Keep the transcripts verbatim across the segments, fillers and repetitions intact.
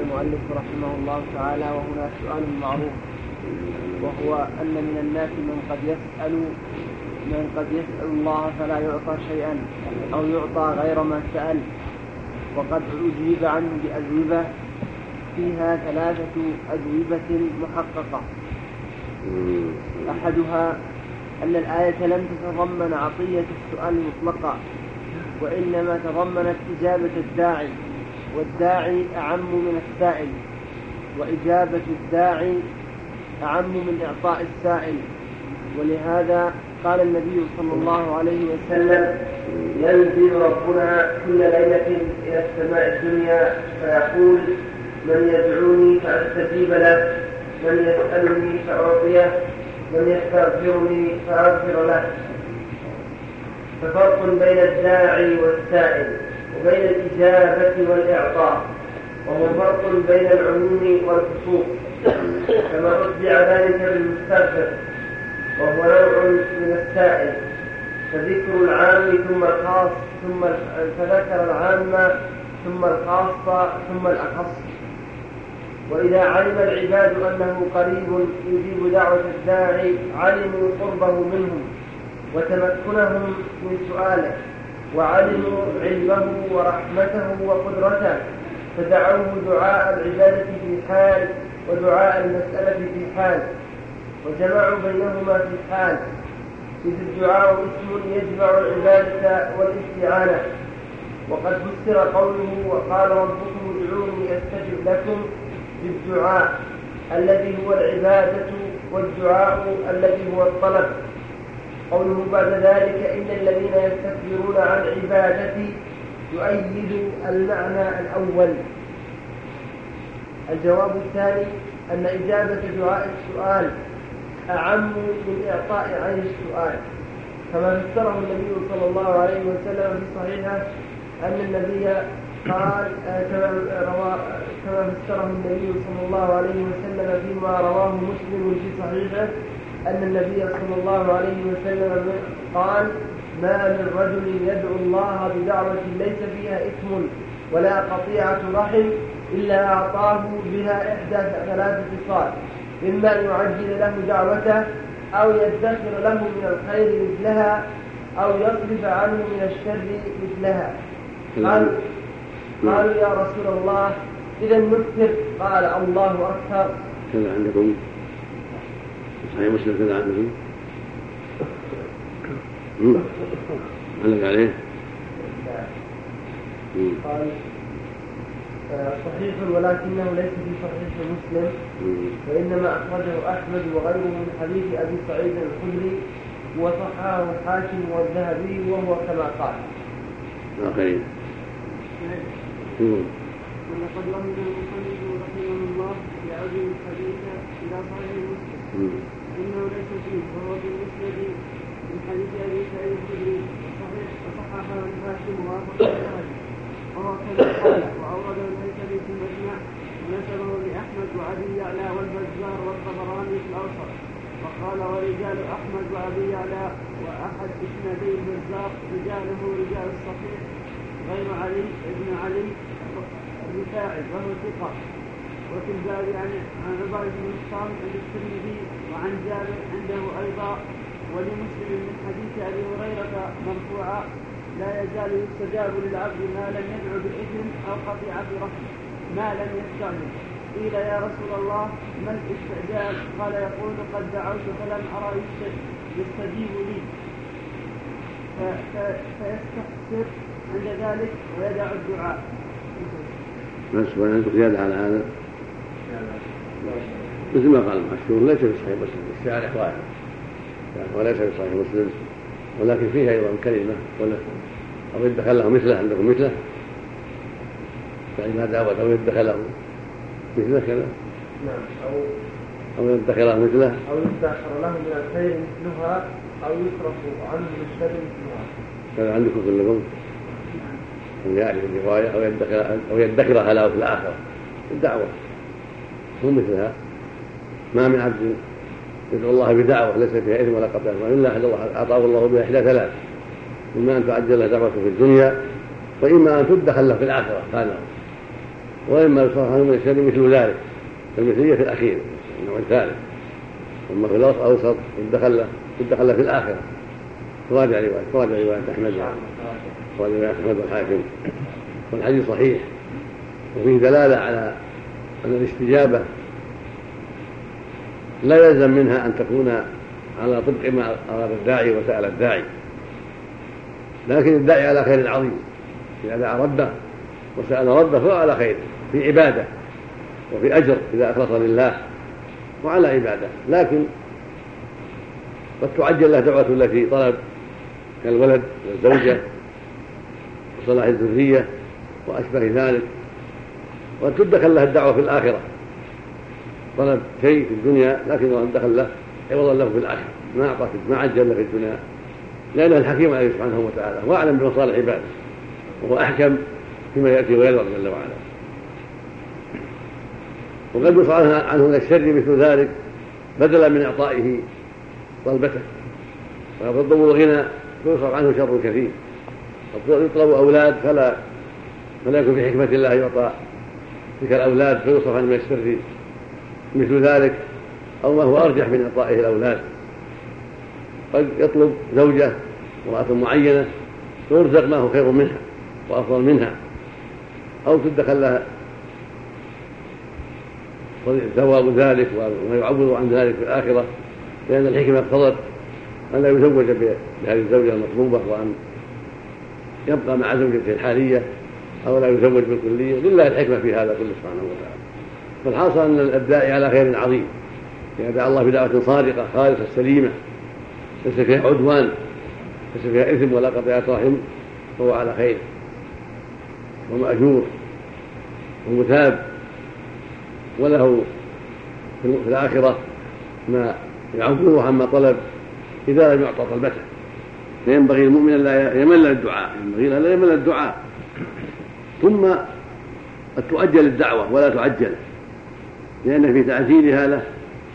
المؤلف رحمه الله تعالى: وهنا سؤال معروف، وهو أن من الناس من قد يسأل من قد يسأل الله فلا يعطى شيئا أو يعطى غير ما سأل، وقد أجيب عنه بأجوبة فيها ثلاثة أجوبة محققة. أحدها أن الآية لم تتضمن عطية السؤال مطلقا، وإنما تضمنت إجابة الداعي، والداعي أعم من السائل، وإجابة الداعي أعم من إعطاء السائل. ولهذا قال النبي صلى الله عليه وسلم: ينزل ربنا كل ليلة إلى السماء الدنيا فيقول: من يدعوني فأستجيب له، من يسألني فأعطيه، من يستغفرني فأغفر له. ففرق بين الداعي والسائل، وبين الإجابة والإعطاء، وهو فرق بين العموم والخصوص، كما أتبع ذلك بالمستغفر وهو نوع من السائل، فذكر العام ثم الخاص ثم فذكر العام ثم الخاص ثم الأخص. وإذا علم العباد أنه قريب يجيب دعوة الداعي علموا قربه منهم وتمكنهم من سؤاله، وعلموا علمه ورحمته وقدرته، فدعوه دعاء العبادة في حال ودعاء المسألة في حال، وجمعوا بينهما في حال، إذ الدعاء اسم يجمع العبادة والاستعانة. وقد فسر قوله: وقال ربكم ادعوني أستجب لكم، بالدعاء الذي هو العبادة، والدعاء الذي هو الطلب. قوله بعد ذلك: إن الذين يستكبرون عن عبادتي، يؤيد المعنى الأول. الجواب الثاني أن إجابة دعاء السؤال أعم من إعطاء عين السؤال، كما فسره النبي صلى الله عليه وسلم في صحيحه أن النبي قال كما فسره النبي صلى الله عليه وسلم فيما رواه مسلم في صحيحه أن النبي صلى الله عليه وسلم قال: ما من رجل يدعو الله بدعوة ليس فيها إثم ولا قطيعة رحم إلا أعطاه بها إحدى ثلاث خصال: إما أن يعجل له دعوته، أو يدخر له من الخير مثلها، أو يصرف عنه من الشر مثلها. قال قالوا: يا رسول الله إذا نكثر؟ قال: الله أكثر. كذا عندكم صحيح مسلم كذا عندكم علق عليه. قال: صحيح ولكنه ليس في صحيح مسلم، وإنما أخرجه أحمد وغيره من حديث أبي سعيد الخدري، وصححه الحاكم والذهبي وهو كما قال. آخرين. ولقد وهب المصنف رحمه الله بعزم الحديث إلى صحيح مسلم، إنه ليس فيه، وهو في المسند من حديث أبي سعيد الخدري، وصححه الحاكم ووافقه الذهبي وهو كما قال. وأورده الهيثمي في المجمع ونسبه لأحمد وأبي يعلى والبزار والطبراني في الأوسط، وقال: ورجال أحمد وأبي يعلى وأحد إسنادي البزار رجاله رجال الصحيح غير علي ابن علي الرفاعي وهو ثقة. وفي الباب عن عن عبادة بن الصامت عند الترمذي وعن جابر عنده أيضا، ولمسلم من حديث أبي هريرة مرفوعا: لا يزال يستجاب للعبد ما لم يدعو بإثم أو قطيعة رحم ما لم يستعجل. قيل: يا رسول الله ما الاستعجال؟ قال: يقول: قد دعوت فلم أرى يستجيب لي، فيستخسر عند ذلك ويدع الدعاء. بس وأنا زيادة على هذا مثل ما قال المحشور ليس في صحيح مسلم، الشارح واحد وليس في صحيح مسلم، ولكن فيه أيضا كلمة أو يدخل له مثله. عندكم مثله؟ فإذا دعوت أو يدخل له مثله كذا؟ نعم. أو أو يدخل له مثله، أو يدخر له من الخير مثلها، أو يصرف عنه من الشر مثلها. هذا عندكم كلكم من يعرف الرواية أو يدخر أو يدخرها له في الآخرة الدعوة هم مثلها. ما من عبد يدعو الله بدعوة ليس فيها إثم ولا قطيعة إلا أعطاه الله بها إحدى ثلاث: إما أن تعجل له دعوته في الدنيا، وإما أن تدخل له في الآخرة. هذا وإما يصرف عنه من الشر مثل ذلك، المثلية في الأخير النوع الثالث. أما في الأوسط يدخل يدخل في الآخرة. تراجع رواية تراجع رواية أحمد تراجع رواية أحمد والحاكم، والحديث صحيح وفيه دلالة على أن الاستجابة لا يلزم منها أن تكون على طبق ما أراد الداعي وسأل الداعي، لكن الداعي على خير عظيم إذا دعا ربه وسأل ربه فهو على خير في عبادة وفي أجر إذا أخلص لله وعلى عبادة، لكن قد تعجل له دعوة التي طلب كالولد والزوجة وصلاح الذرية وأشبه ذلك، وقد تدخل له الدعوة في الآخرة، طلب شيء في الدنيا لكن الله دخل له عوضا له في الآخرة، ما أعطى ما عجل له في الدنيا، لأنه الحكيم عليه سبحانه وتعالى وأعلم بمصالح عباده وهو أحكم فيما يأتي ويرضى جل وعلا. وقد يصرف عنه من الشر مثل ذلك بدلا من إعطائه طلبته، وقد يطلب الغنى فيصرف عنه شر كثير، يطلب أولاد فلا فلا يكون في حكمة الله يعطى تلك الأولاد فيصرف عنه من الشر مثل ذلك، أو ما هو أرجح من إعطائه الأولاد. قد يطلب زوجة امرأة معينة يرزق ما هو خير منها وأفضل منها، أو تدخل لها ثواب ذلك وما يعوض عن ذلك في الآخرة، لأن الحكمة اقتضت أن لا يزوج بهذه الزوجة المطلوبة وأن يبقى مع زوجته الحالية أو لا يزوج بالكلية، لله الحكمة في هذا كله سبحانه وتعالى. فالحاصل أن الداعي على خير عظيم إذا دعا الله بدعوة صادقة خالصة سليمة ليس فيها عدوان ليس فيها إثم ولا قطيعة رحم فهو على خير ومأجور ومثاب، وله في الآخرة ما يعوضه عما طلب إذا لم يعطى طلبته. فينبغي المؤمن لا يمل الدعاء، ينبغي لا يمل الدعاء، ثم قد تؤجل الدعوة ولا تعجل، لأن في تعجيلها له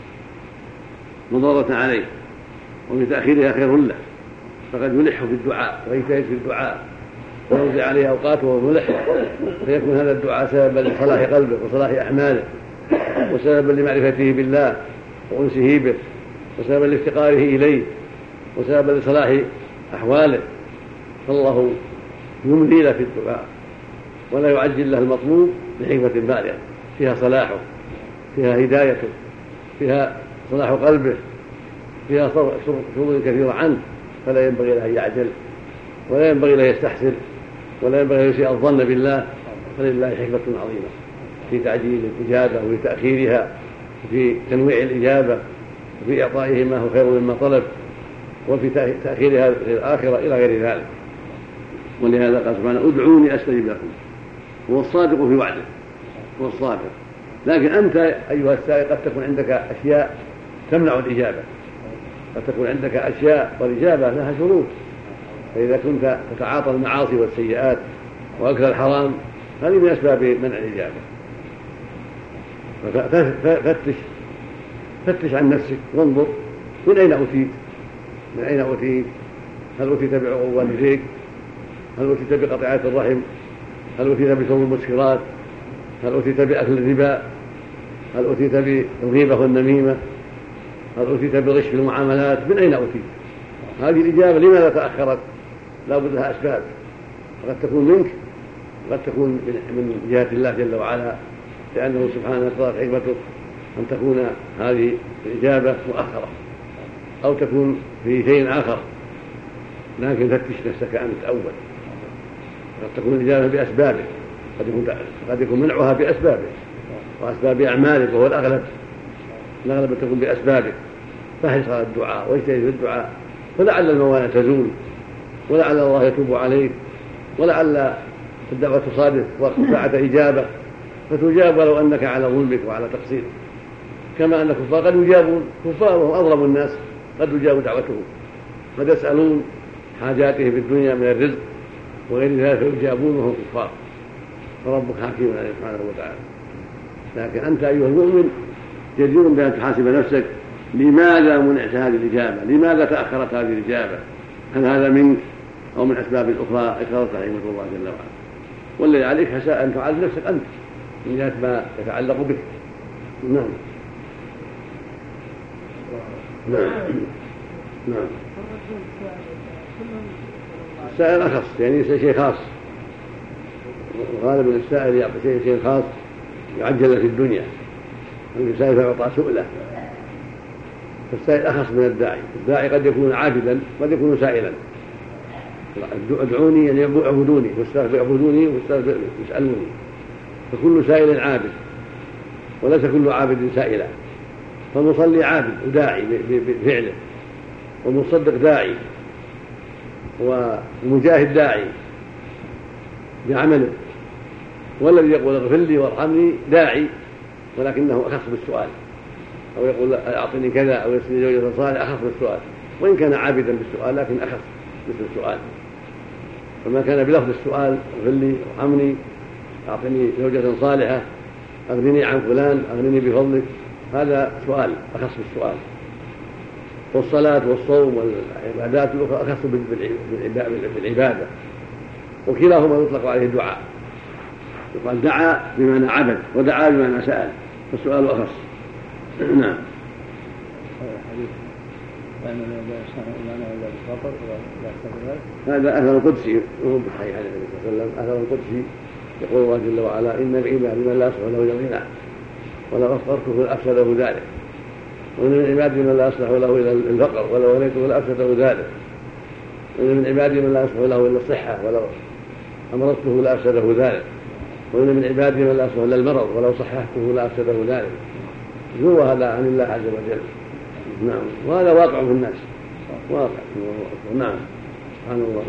مضرة عليه وفي تأخيرها خير له، فقد يلح في الدعاء ويجتهد في الدعاء ويوزع عليه أوقاته وملح، فيكون هذا الدعاء سببا لصلاح قلبه وصلاح أعماله وسببا لمعرفته بالله وأنسه به وسببا لافتقاره إليه وسببا لصلاح أحواله. فالله يملي له في الدعاء ولا يعجل له المطلوب لحكمة بالغة فيها صلاحه فيها هدايته فيها صلاح قلبه فيها شرور كثيرة عنه، فلا ينبغي له أن يعجل ولا ينبغي له يستحسر ولا ينبغي له يسيء الظن بالله، فلله حكمة عظيمة في تعجيل الإجابة وفي تأخيرها وفي تنويع الإجابة وفي إعطائه ما هو خير مما طلب وفي تأخيرها في الآخرة إلى غير ذلك. ولهذا قال سبحانه ادعوني أستجب لكم، هو الصادق في وعده هو الصادق. لكن أنت أيها السائل قد تكون عندك أشياء تمنع الإجابة، قد تكون عندك أشياء والإجابة لها شروط، فإذا كنت تتعاطى المعاصي والسيئات وأكل الحرام هذه من أسباب منع الإجابة. فتش فتش عن نفسك وانظر من أين أوتيت من أين أوتيت هل أوتيت بعقوق والديك؟ هل أوتيت بقطيعة الرحم؟ هل أوتيت بشرب المسكرات؟ هل أوتيت بأكل الربا؟ هل أوتيت بالغيبة والنميمة؟ هل أوتيت بالغش في المعاملات؟ من أين أوتيت؟ هذه الإجابة لماذا تأخرت؟ لا بد لها أسباب، قد تكون منك وقد تكون من جهة الله جل وعلا، لأنه سبحانه اقتضت حكمته أن تكون هذه الإجابة مؤخرة أو تكون في شيء آخر، لكن فتش نفسك أنت أول. قد تكون الإجابة بأسبابه، قد يكون قد يكون منعها بأسبابه وأسباب أعمالك وهو الأغلب الأغلب تكون بأسبابك، فاحرص على الدعاء واجتهد في الدعاء، ولعل الموانع تزول ولعل الله يتوب عليك ولعل الدعوة تصادف وقت إجابة فتجاب ولو أنك على ظلمك وعلى تقصيرك، كما أن الكفار قد يجابون، كفار وهم أظلم الناس قد يجاب دعوتهم، قد يسألون حاجاتهم في الدنيا من الرزق وغير ذلك فيجابون وهم كفار، فربك حكيم عليه سبحانه وتعالى. لكن أنت أيها المؤمن جدير بأن تحاسب نفسك، لماذا منعت هذه الإجابة؟ لماذا تأخرت هذه الإجابة؟ هل هذا منك أو من أسباب أخرى اقتضت رحمة الله جل وعلا؟ والذي عليك أن تعالج نفسك أنت، من جهة ما يتعلق بك. نعم نعم نعم. السائل أخص، يعني شيء خاص، غالبا السائل يعطي شيء شيء خاص يعجل في الدنيا، السائل فيعطى سؤله، فالسائل أخص من الداعي. الداعي قد يكون عابدا قد يكون سائلا. ادعوني يعني اعبدوني واستغفروني واسألوني، فكل سائل عابد وليس كل عابد سائلا. فالمصلي عابد وداعي بفعله، والمصدق داعي، والمجاهد داعي بعمله، والذي يقول اغفر لي وارحمني داعي ولكنه أخص بالسؤال، أو يقول أعطني كذا أو يسألني زوجة صالحة أخص بالسؤال، وإن كان عابدا بالسؤال لكن أخص مثل السؤال. فما كان بلفظ السؤال اغفر لي وارحمني أعطني زوجة صالحة أغنني عن فلان أغنني بفضلك، هذا سؤال أخص بالسؤال. والصلاة والصوم والعبادات الأخرى أخص بالعبادة، وكلاهما يطلق عليه الدعاء. يقال دعا بمعنى عبد ودعا بمعنى سأل، فالسؤال أخص. نعم. هذا أثر قدسي وهو بصحيح عن النبي صلى الله عليه وسلم. أثر قدسي يقول الله جل وعلا إن بعبادي من لا يصلح له إلا الغنى ولو أفقرته لأفسده ذلك، وإن من عبادي من لا يصلح له إلا الفقر ولو وليته لأفسده ذلك، وإن من عبادي من لا يصلح له إلا الصحة ولو أمرضته لأفسده ذلك، وإن من عبادي من لا يصلح إلا المرض ولو صححته لأفسده ذلك. هو هذا عن الله عز وجل. نعم. وهذا واقع في الناس، واقع. نعم. سبحان الله.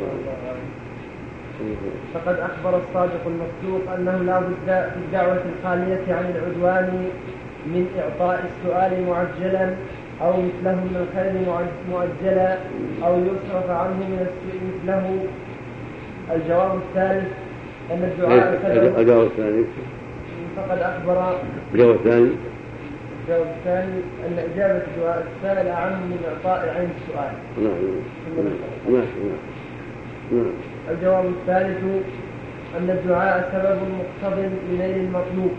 فقد أخبر الصادق المصدوق أنه لا بد في الدعوة الخالية عن العدوان من إعطاء السؤال معجلا أو مثله من الخير مؤجلا أو يصرف عنه من السوء مثله. الجواب الثالث أن الدعاء الجواب الثاني فقد أخبر الجواب الثاني الجواب الثاني أن إجابة الدعاء السائل أعم من إعطاء عين السؤال. نعم. نعم. نعم. الجواب الثالث أن الدعاء سبب مقتضٍ لنيل المطلوب،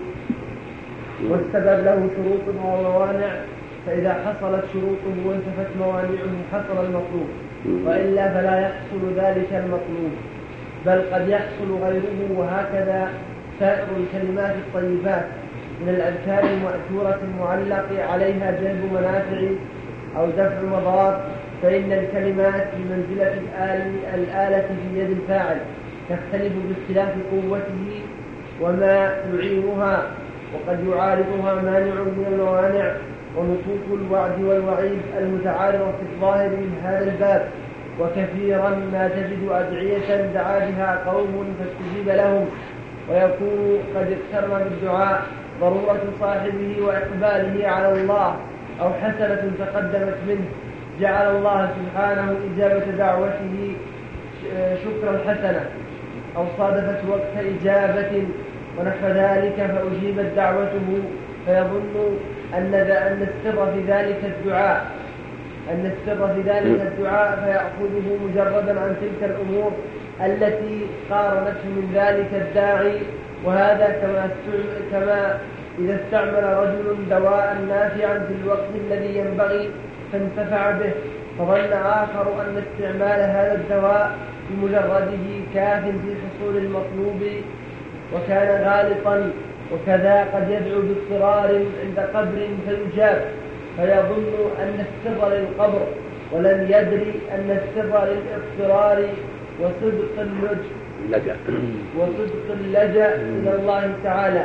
والسبب له شروط وموانع، فإذا حصلت شروطه وانتفت موانعه حصل المطلوب، وإلا فلا يحصل ذلك المطلوب، بل قد يحصل غيره. وهكذا سائر الكلمات الطيبات من الأذكار المأثورة المعلق عليها جلب منافع أو دفع مضار، فإن الكلمات بمنزلة الآلة في يد الفاعل، تختلف باختلاف قوته وما يعينها، وقد يعارضها مانع من الموانع. ونصوص الوعد والوعيد المتعارضة في الظاهر من هذا الباب، وكثيرا ما تجد أدعية دعا بها قوم فاستجيب لهم، ويكون قد اقترن بالدعاء ضرورة صاحبه وإقباله على الله، أو حسنة تقدمت منه جعل الله سبحانه إجابة دعوته شكر الحسنة، أو صادفت وقت إجابة ونحو ذلك فأجيبت دعوته، فيظن أن أن السر في ذلك الدعاء أن السر في ذلك الدعاء فيأخذه مجردا عن تلك الأمور التي قارنته من ذلك الداعي. وهذا كما كما إذا استعمل رجل دواء نافعا في الوقت الذي ينبغي فانتفع به، فظن آخر أن استعمال هذا الدواء بمجرده كاف في حصول المطلوب وكان غالطا. وكذا قد يدعو باضطرار عند قبر فيجاب، فيظن أن السر للقبر ولم يدري أن السر للاضطرار وصدق اللجأ وصدق اللجأ إلى الله تعالى.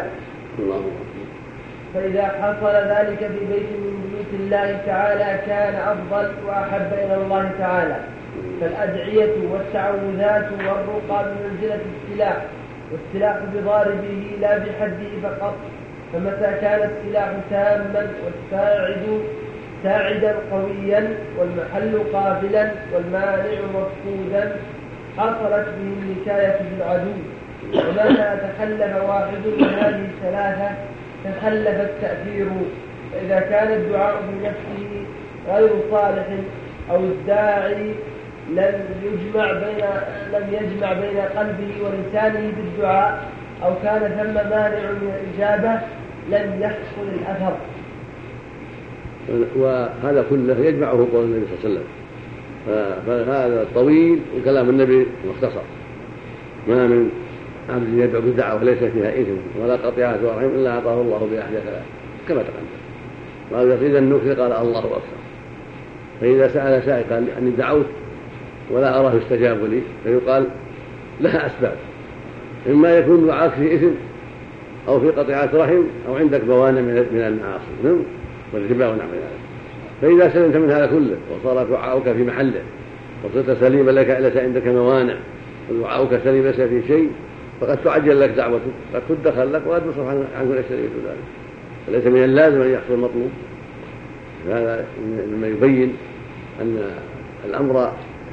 فإذا حصل ذلك في بيت من بيوت الله تعالى كان أفضل وأحب إلى الله تعالى. فالأدعية والتعوذات والرقى بمنزلة السلاح، والسلاح بضاربه لا بحده فقط، فمتى كان السلاح تاما والساعد ساعدا قويا والمحل قابلا والمانع مفقودا حصلت به النكاية بالعدو. ومتى تخلف واحد من هذه الثلاثة تخلف التأثير. فإذا كان الدعاء بنفسه غير صالح أو الداعي لم يجمع بين لم يجمع بين قلبه ولسانه بالدعاء أو كان ثم مانع من الإجابة لم يحصل الأثر. وهذا كله يجمعه قول النبي صلى الله عليه وسلم، فهذا طويل وكلام النبي مختصر. ما من عبد يدعو بدعوة ليس فيها إثم ولا قطيعة رحم إلا أعطاه الله بأحد ثلاث كما تقدم. وإذا قيل النكر قال الله أكبر. فإذا سأل سائل قال أني دعوت ولا أراه استجاب لي فيقال لها أسباب، إما يكون دعاك في إثم أو في قطيعة رحم أو عندك موانع من المعاصي والربا ونحو ذلك. فإذا سلمت من هذا كله وصار دعاؤك في محله وصرت سليما لك ليس عندك موانع ودعاؤك سليم ليس في شيء فقد تعجل لك دعوتك، قد تدخل لك وقد تصرف عنه الأشياء ذلك. فليس من اللازم أن يحصل المطلوب. هذا مما يبين أن الأمر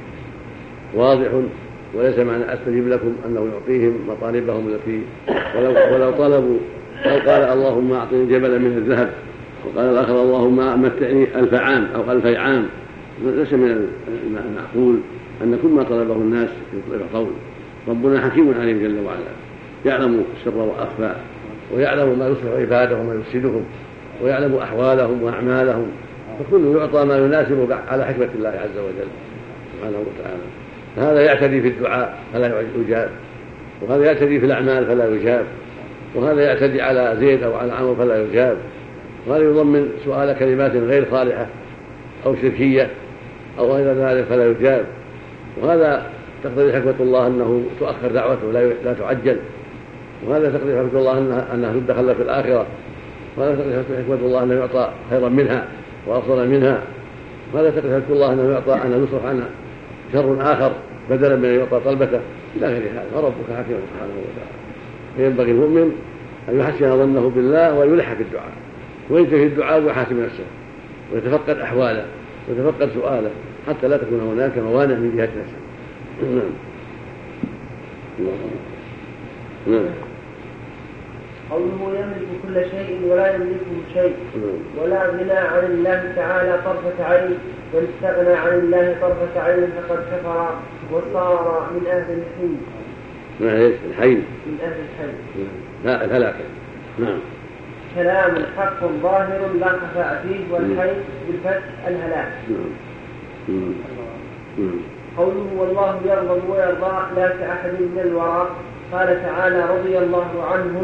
واضح، وليس معنى أستجيب لكم أنه يعطيهم مطالبهم التي ولو, ولو طلبوا أو قال اللهم أعطني جبلا من الذهب وقال الآخر اللهم متعني ألف عام أو ألفي عام، ليس من المعقول أن كل ما طلبه الناس يطلب قول. ربنا حكيم عليم جل وعلا، يعلم السر وأخفى، ويعلم ما يصلح عباده وما يفسدهم، ويعلم أحوالهم وأعمالهم، فكله يعطى ما يناسب على حكمة الله عز وجل سبحانه وتعالى. هذا يعتدي في الدعاء فلا يجاب، وهذا يعتدي في الأعمال فلا يجاب، وهذا يعتدي على زيد أو على عمرو فلا يجاب، وهذا يضمن سؤال كلمات غير صالحة أو شركية أو غير ذلك فلا يجاب. وهذا تقتضي حكمة الله أنه تؤخر دعوته لا تعجل، وهذا تقتضي حكمة الله أنها تدخل في الآخرة، وهذا تقتضي حكمة الله أنه يعطى خيرا منها وأفضل منها، وهذا تقتضي حكمة الله أنه يعطى أن يصرف عنها شر آخر بدلا من أن يعطى طلبته إلى غير هذا. وربك حكيم سبحانه وتعالى. فينبغي المؤمن أن يحسن ظنه بالله ويلح في الدعاء وينتهي في الدعاء ويحاسب نفسه ويتفقد أحواله ويتفقد سؤاله حتى لا تكون هناك موانع من جهة نفسه. نعم. قوله يملك كل شيء ولا يملكه شيء، ولا غنى عن الله تعالى طرفة عين، من استغنى عن الله طرفة عين فقد كفر وصار من أهل الحين. من أهل الحين؟ من أهل الحين. لا الهلاك. نعم. كلام حق ظاهر لا خفاء فيه، والحين بالفتح الهلاك. نعم. قوله والله يغضب ويرضى لا كأحد من الورى. قال تعالى رضي الله عنهم،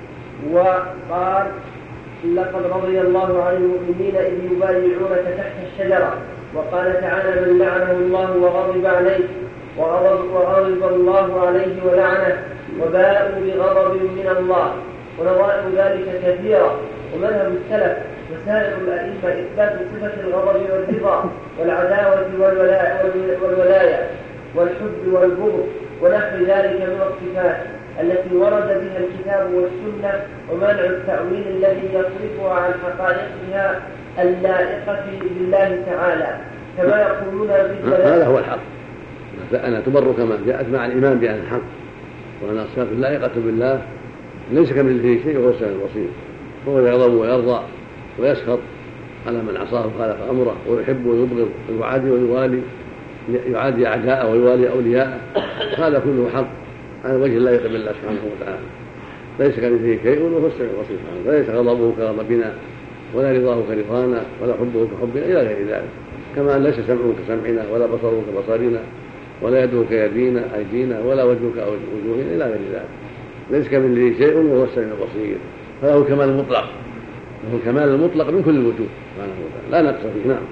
وقال لقد رضي الله عن المؤمنين إذ يبايعونك تحت الشجرة. وقال تعالى من لعنه الله وغضب عليه وغضب, وغضب الله عليه ولعنه وباءوا بغضب من الله. ونظائر ذلك كثيرة، ومذهب السلف وسائر الأئمة إثبات صفة الغضب والرضا والعداوة والولاية والحب والبغض ونحو ذلك من الصفات التي ورد بها الكتاب والسنة، ومنع التأويل الذي يصرفها عن حقائقها اللائقة بالله تعالى كما يقولون بالدلالة. هذا هو الحق، أنا تبر كما جاءت مع الإيمان بأن الحق وأن الصفات اللائقة بالله ليس كمثله شيء وهو السميع البصير. هو يغضب ويرضى ويسخط على من عصاه وخالف أمره ويحب ويبغض ويعادي ويوالي، يعادي أعداءه ويوالي أولياءه. هذا كله حق على وجه لا يقبل الله سبحانه وتعالى. ليس كمثله شيء وهو السميع البصير. فليس غضبه كغضبنا ولا رضاه كرضانا ولا حبه كحبنا إلى غير ذلك. كما أن ليس سمعه كسمعنا ولا بصره كبصرنا ولا يده كيدينا أيدينا ولا وجهه كوجوهنا إلى غير ذلك. ليس كمثله شيء وهو السميع البصير. فله الكمال المطلق، له الكمال المطلق من كل الوجوه سبحانه وتعالى لا نقص فيه. نعم.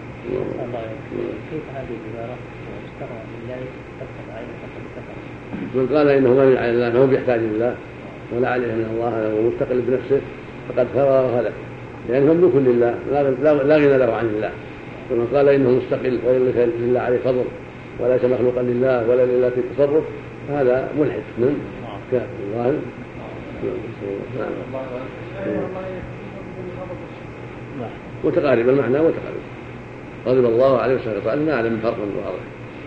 كيف هذه العبارة استغنى بالله تبقى عين فقد كفر؟ من قال انه غني عن الله فهو بيحتاج لله ولا عليه من الله وهو مستقل بنفسه فقد كفر وهلك، لأنه مملوك لله لا غنى له عن الله. ومن قال انه مستقل وليس لله عليه فضل وليس مخلوقا لله ولا لله في التصرف هذا ملحد من كالظاهر. متقارب المعنى متقارب. غضب الله عليه وسلم ما أعلم فرقا واضح.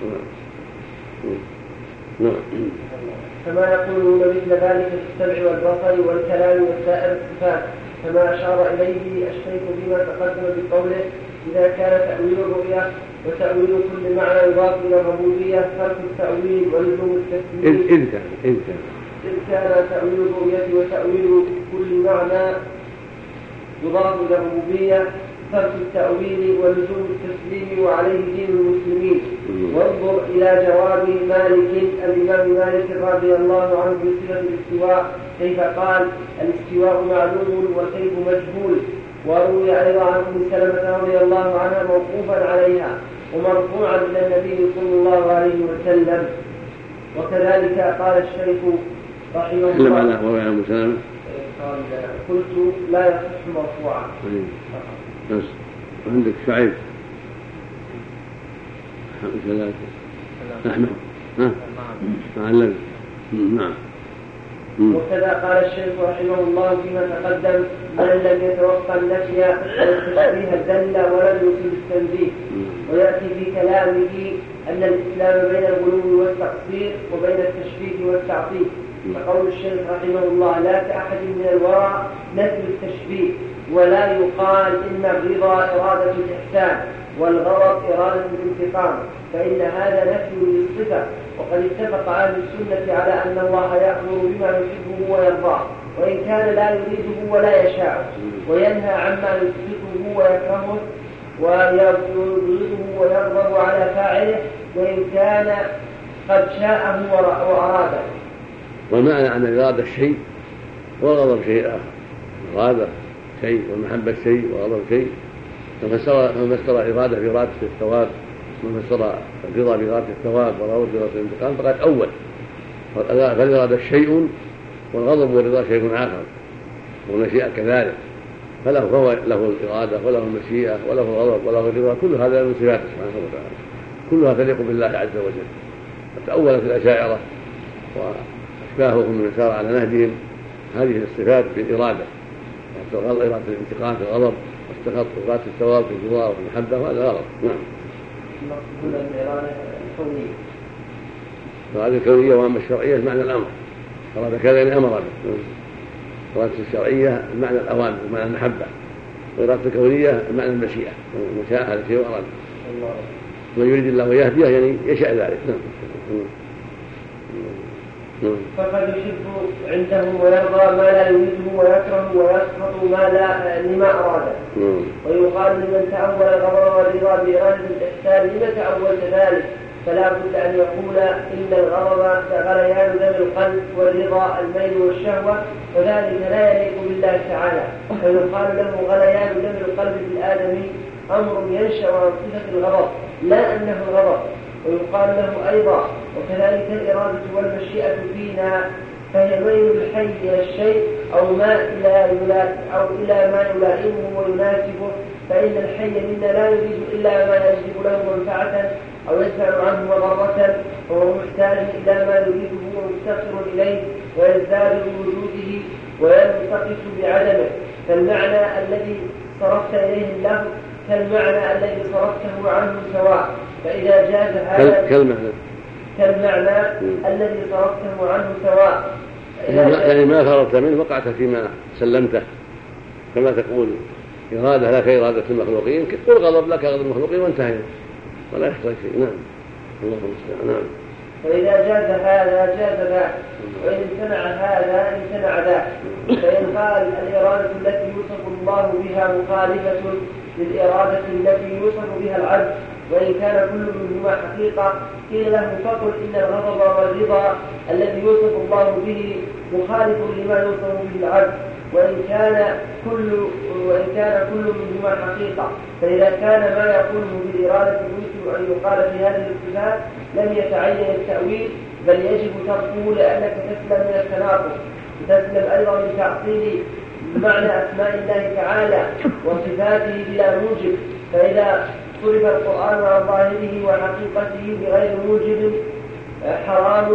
نعم. كما يقولون مثل ذلك في السمع والبصر والكلام وسائر الصفات، كما أشار إليه الشيخ فيما تقدم بقوله إذا كان تأويل الرؤيا وتأويل كل معنى يضاف إلى الربوبية ترك التأويل ولزوم التسليم. إذ كان إذ كان إذ كان تأويل الرؤية وتأويل كل معنى يضاف إلى الربوبية ترك التأويل ولزوم التسليم وعليه دين المسلمين. وانظر إلى جواب مالك الإمام مالك رضي الله عنه بصفة الاستواء كيف قال: الاستواء معلوم والكيف مجهول. وروي أيضا عن أم سلمة رضي الله عنها موقوفا عليها ومرفوعا إلى النبي صلى الله عليه وسلم. وكذلك قال الشيخ رحمه الله معناه وروي عن أم سلمة قال: قلت لا يصح مرفوعا. بس عندك شعيب أحمد ها معلم نعم. وكذا قال الشيخ رحمه الله فيما تقدم: من لم يتوقع النفي والتشبيه الذل ولم يصل التنزيه. ويأتي في كلامه أن الإسلام بين الغلو والتقصير وبين التشبيه والتعطيل. فقول الشيخ رحمه الله: لا كأحد من الورى نفي التشبيه، ولا يقال إن الرضا إرادة الإحسان والغضب إرادة الانتقام، فإن هذا نفي للصفة. وقد اتفق أهل السنة على أن الله يأمر بما يحبه ويرضاه وإن كان لا يريده ولا يشاء، وينهى عما يسخطه ويكرهه ويبغضه ويغضب على فاعله وإن كان قد شاءه وأراده. والمعنى أن إرادة الشيء والغضب شيء آخر. إرادة شيء والمحبة شيء وغضب شيء. فمفسر إرادة بإرادة الثواب ومفسر الرضا بإرادة الثواب والغضب بإرادة الانتقام فقد أول. فالإرادة شيء والغضب والرضا شيء آخر والمشيئة كذلك. فله فهو له الإرادة وله المشيئة وله الغضب وله الرضا، كل هذا من صفاته سبحانه وتعالى، كلها تليق بالله عز وجل. فتأولت الأشاعرة وأشباههم من سار على نهجهم هذه الصفات بالإرادة، إرادة الانتقام في الغضب واستغاثة إرادة الثواب في الرضا والمحبة، وهذا غلط. نعم. الإرادة الكونية. الإرادة الكونية وأما الشرعية معنى الأمر، أراد كذا يعني أمر به. الإرادة الشرعية معنى الأوامر ومعنى المحبة، والإرادة الكونية معنى المشيئة، ومشاء هذا الشيء وأراد. من يريد الله يهديه يعني يشاء ذلك. نعم. فقد يحب عنده ويرضى ما لا يريده ويكره ويسخط ما لا لما أراده. ويقال لمن تأول الغضب والرضا بإرادة الإحسان: لما تأولت ذلك؟ فلا بد أن يقول إن الغضب غليان دم القلب والرضا الميل والشهوة، وذلك لا يليق بالله تعالى. فيقال له غليان دم القلب بالآدمي أمر ينشأ عن صفة الغضب لا أنه الغضب. ويقال له أيضا: وكذلك الإرادة والمشيئة فينا فهي ميل الحي إلى الشيء أو ما إلى أو إلى ما يلائمه ويناسبه، فإن الحي منا لا يريد إلا ما يجلب له منفعة أو يدفع عنه مضرة، وهو محتاج إلى ما يريده ومفتقر إليه ويزداد بوجوده وينتقص بعدمه. فالمعنى الذي صرفت إليه اللفظ كالمعنى الذي صرفته عنه سواء. فإذا جاز هذا كالمعنى كالمعنى الذي صرفته عنه سواء، يعني ما فرغت منه وقعت فيما سلمته، كما تقول إرادة لك إرادة المخلوقين، قل غضب لك غضب المخلوقين وانتهينا ولا يحصل شيء. نعم. الله المستعان. نعم. فإذا جاز هذا جاز ذاك، وإن امتنع هذا امتنع ذاك. فإن قال الإرادة التي يوصف الله بها مخالفة للإرادة التي يوصف بها العبد، وإن كان كل منهما حقيقة، قيل له فقل إن الغضب والرضا الذي يوصف الله به مخالف لما يوصف به العبد، وإن كان كل وإن كان كل منهما حقيقة. فإذا كان ما يقوله بالإرادة يمكن أن يقال في هذه الصفات لم يتعين التأويل، بل يجب تركه لأنك تسلم من التناقض، تسلم أيضا من تعطيل معنى أسماء الله تعالى وصفاته بلا موجب. فإذا صرف القرآن عن ظاهره وحقيقته بغير موجب حرام،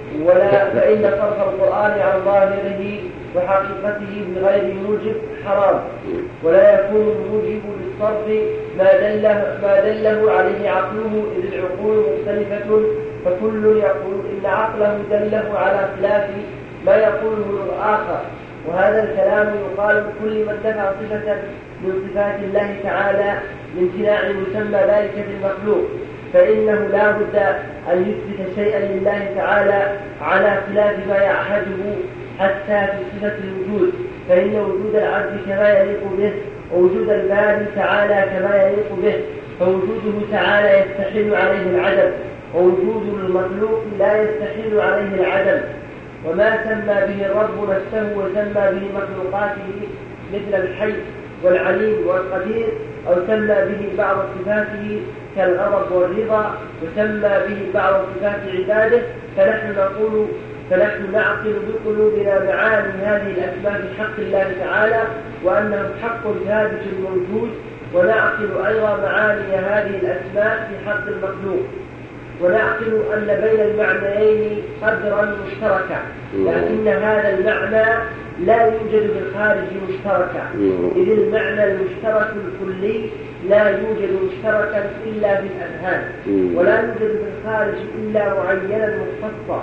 ولا فإن صرف القرآن عن ظاهره وحقيقته بغير موجب حرام، ولا يكون الموجب للصرف ما دله ما دله عليه عقله، إذ العقول مختلفة، فكل يقول إن عقله دله على خلاف ما يقوله الآخر. وهذا الكلام يقال لكل من دفع صفة من صفات الله تعالى لامتناع مسمى ذلك في المخلوق، فإنه لا بد أن يثبت شيئا لله تعالى على خلاف ما يعهده حتى في صفة الوجود، فإن وجود العبد كما يليق به ووجود الباري تعالى كما يليق به، فوجوده تعالى يستحيل عليه العدم، ووجود المخلوق لا يستحيل عليه العدم. وما سمى به الرب نفسه وسمى به مخلوقاته مثل الحي والعليم والقدير، أو سمى به بعض صفاته كالغضب والرضا، وسمى به بعض صفات عباده، فنحن نقول فنحن نعقل بقلوبنا معاني هذه الأسماء في حق الله تعالى وأنه حق ثابت موجود، ونعقل أيضا معاني هذه الأسماء في حق المخلوق، ونعقل أن بين المعنيين قدرا مشتركا، لكن هذا المعنى لا يوجد بالخارج مشتركا، إذ المعنى المشترك الكلي لا يوجد مشتركا إلا في الأذهان، ولا يوجد بالخارج إلا معينا مختصا،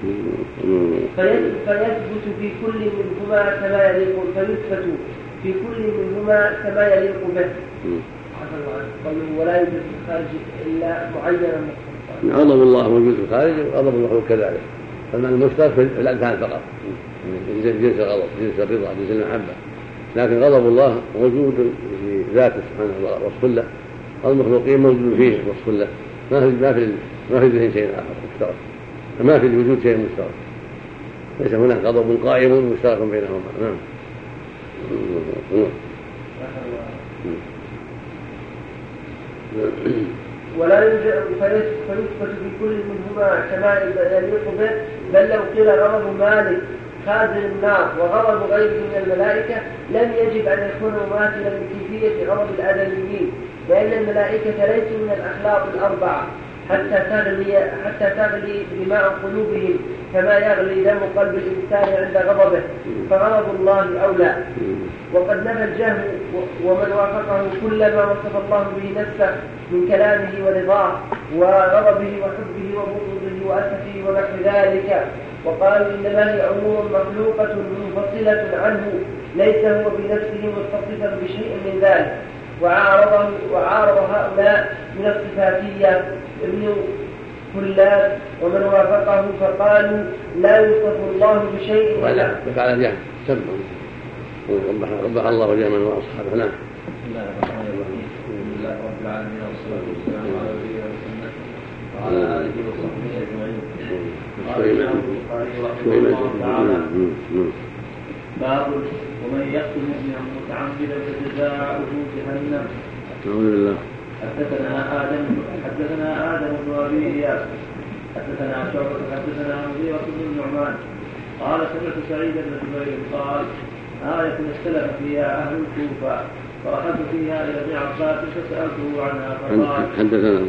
فيثبت في كل منهما كما يليق فيثبت في كل منهما كما يليق به، ولا يوجد بالخارج إلا معينا مختصا. غضب الله موجود في الخارج وغضب المخلوق كذلك، فالمعنى المشترك في الأذهان فقط، جنس الغضب جنس الرضا جنس المحبة، لكن غضب الله موجود في ذاته سبحانه وصف له، والمخلوقين موجود فيه وصف له، ما في ما في ما في ذهن شيء آخر مشترك، ما في الوجود شيء مشترك، ليس هناك غضب قائم مشترك بينهما. نعم. ولا يوجد فيثبت في كل منهما كما يليق به، بل لو قيل غضب مالك خازن النار وغضب غيره من الملائكة لم يجب أن يكون مماثلا بكيفية غضب الآدميين، لأن الملائكة ليسوا من الأخلاق الأربعة حتى تغلي حتى تغلي دماء قلوبهم كما يغلي دم قلب الإنسان عند غضبه، فغضب الله أولى. وقد نفى الجهم ومن وافقه كل ما وصف الله به نفسه من كلامه ورضاه وغضبه وحبه وبغضه وأسفه ونحو ذلك، وقالوا إنما هي أمور مخلوقة منفصلة عنه ليس هو بنفسه متصفا بشيء من ذلك، وعارض وعارض هؤلاء من الصفاتية ابن كلاب ومن وافقه فقالوا لا يوصف الله بشيء ولا فعل الجهل سبب ربح الله جهما واصحابه. نعم. بسم الله الرحمن الرحيم، الحمد لله رب العالمين والصلاه والسلام على نبينا محمد وعلى اله وصحبه اجمعين. قال الامام البخاري رحمه الله تعالى: باب ومن يقتل مؤمنا متعمدا فجزاؤه جهنم. أعوذ بالله. حدثنا آدم حدثنا آدم بن أبي إياس حدثنا شعبة حدثنا مغيرة بن النعمان قال سمعت سعيد بن جبير قال: آية اختلف فيها أهل الكوفة فرحلت فيها إلى ابن عباس فسألته عنها فقال: حدثنا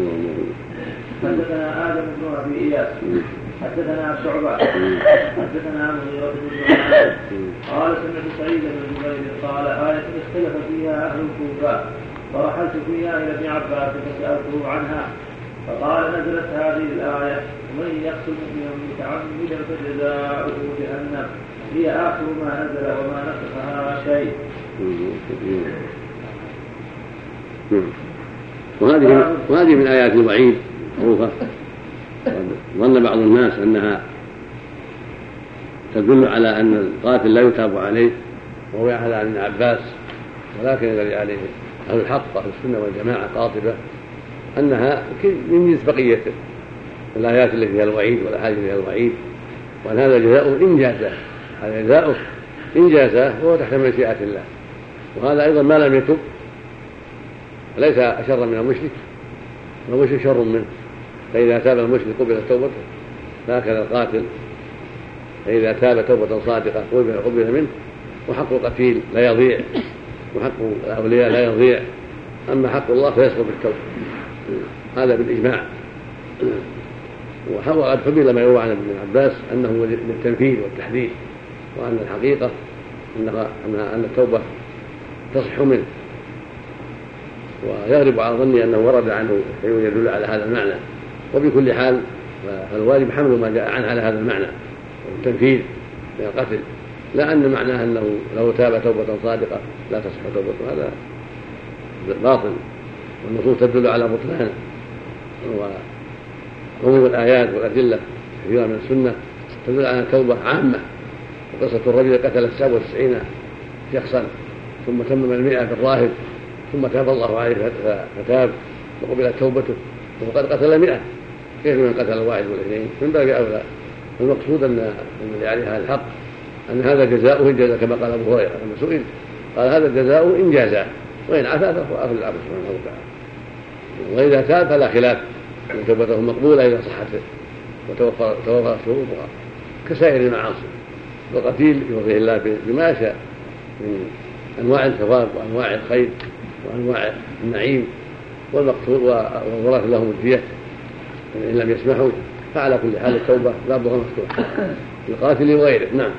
حدثنا آدم بن أبي إياس حدثنا شعبة حدثنا مغيرة بن النعمان قال سمعت سعيد بن جبير قال: آية اختلف فيها أهل الكوفة فرحلت فيها إلى ابن عباس فسألته عنها فقال: نزلت هذه الآية: ومن يقتل مؤمنا متعمدا فجزاؤه جهنم، هي آخر ما نزل وما نسخها شيء. وهذه وهذه من آيات الوعيد معروفة، ظن بعض الناس أنها تدل على أن القاتل لا يتاب عليه وهو على ابن عباس، ولكن الذي عليه أهل الحق أهل السنة والجماعة قاطبة أنها من جنس بقية الآيات التي فيها الوعيد والأحاديث فيها الوعيد، وأن هذا جزاء إن جازاه، هذا جزاؤه إن جازاه وهو تحت مشيئة الله. وهذا أيضا ما لم يتب ليس أشر من المشرك، والمشرك شر منه، فإذا تاب المشرك قبلت توبته، فهكذا القاتل فإذا تاب توبة صادقة قبل منه، وحق القتيل لا يضيع وحق الأولياء لا يضيع، أما حق الله فيسقط بالتوبة، هذا بالإجماع. وقد حمل ما يروى عن ابن عباس أنه للتنفيذ والتحديد، وأن الحقيقة أن التوبة تصح منه، ويغلب على ظني أنه ورد عنه شيء يدل على هذا المعنى. وبكل حال فالواجب حمل ما جاء عنه على هذا المعنى والتنفيذ من القتل، لا أن معناه أنه لو تاب توبة صادقة لا تصح توبته، هذا باطل، والنصوص تدل على بطلانه. وعموم الآيات والأدلة كثيرة من السنة تدل على التوبة عامة. وقصة الرجل قتل سبعة وتسعين شخصا ثم تمم المئة بالراهب ثم تاب الله عليه فتاب وقبلت توبته وقد قتل مئة، كيف من قتل الواحد والاثنين؟ من باب أولى. المقصود أن الذي عليها الحق أن هذا جزاؤه إن جازا، كما قال أبو هريرة لما سئل قال هذا جزاؤه إن جازا، وإن عفا فهو عفو الله سبحانه وتعالى. وإذا تاب فلا خلاف أن توبته مقبولة إذا صحت وتوفر شروطها كسائر المعاصي. والقتيل يرضيه الله بما شاء من أنواع الثواب وأنواع الخير وأنواع النعيم، والمقتول والوراث لهم الدية إن لم يسمحوا، فعلى كل حال التوبة بابها مفتوح للقاتل وغيره. نعم.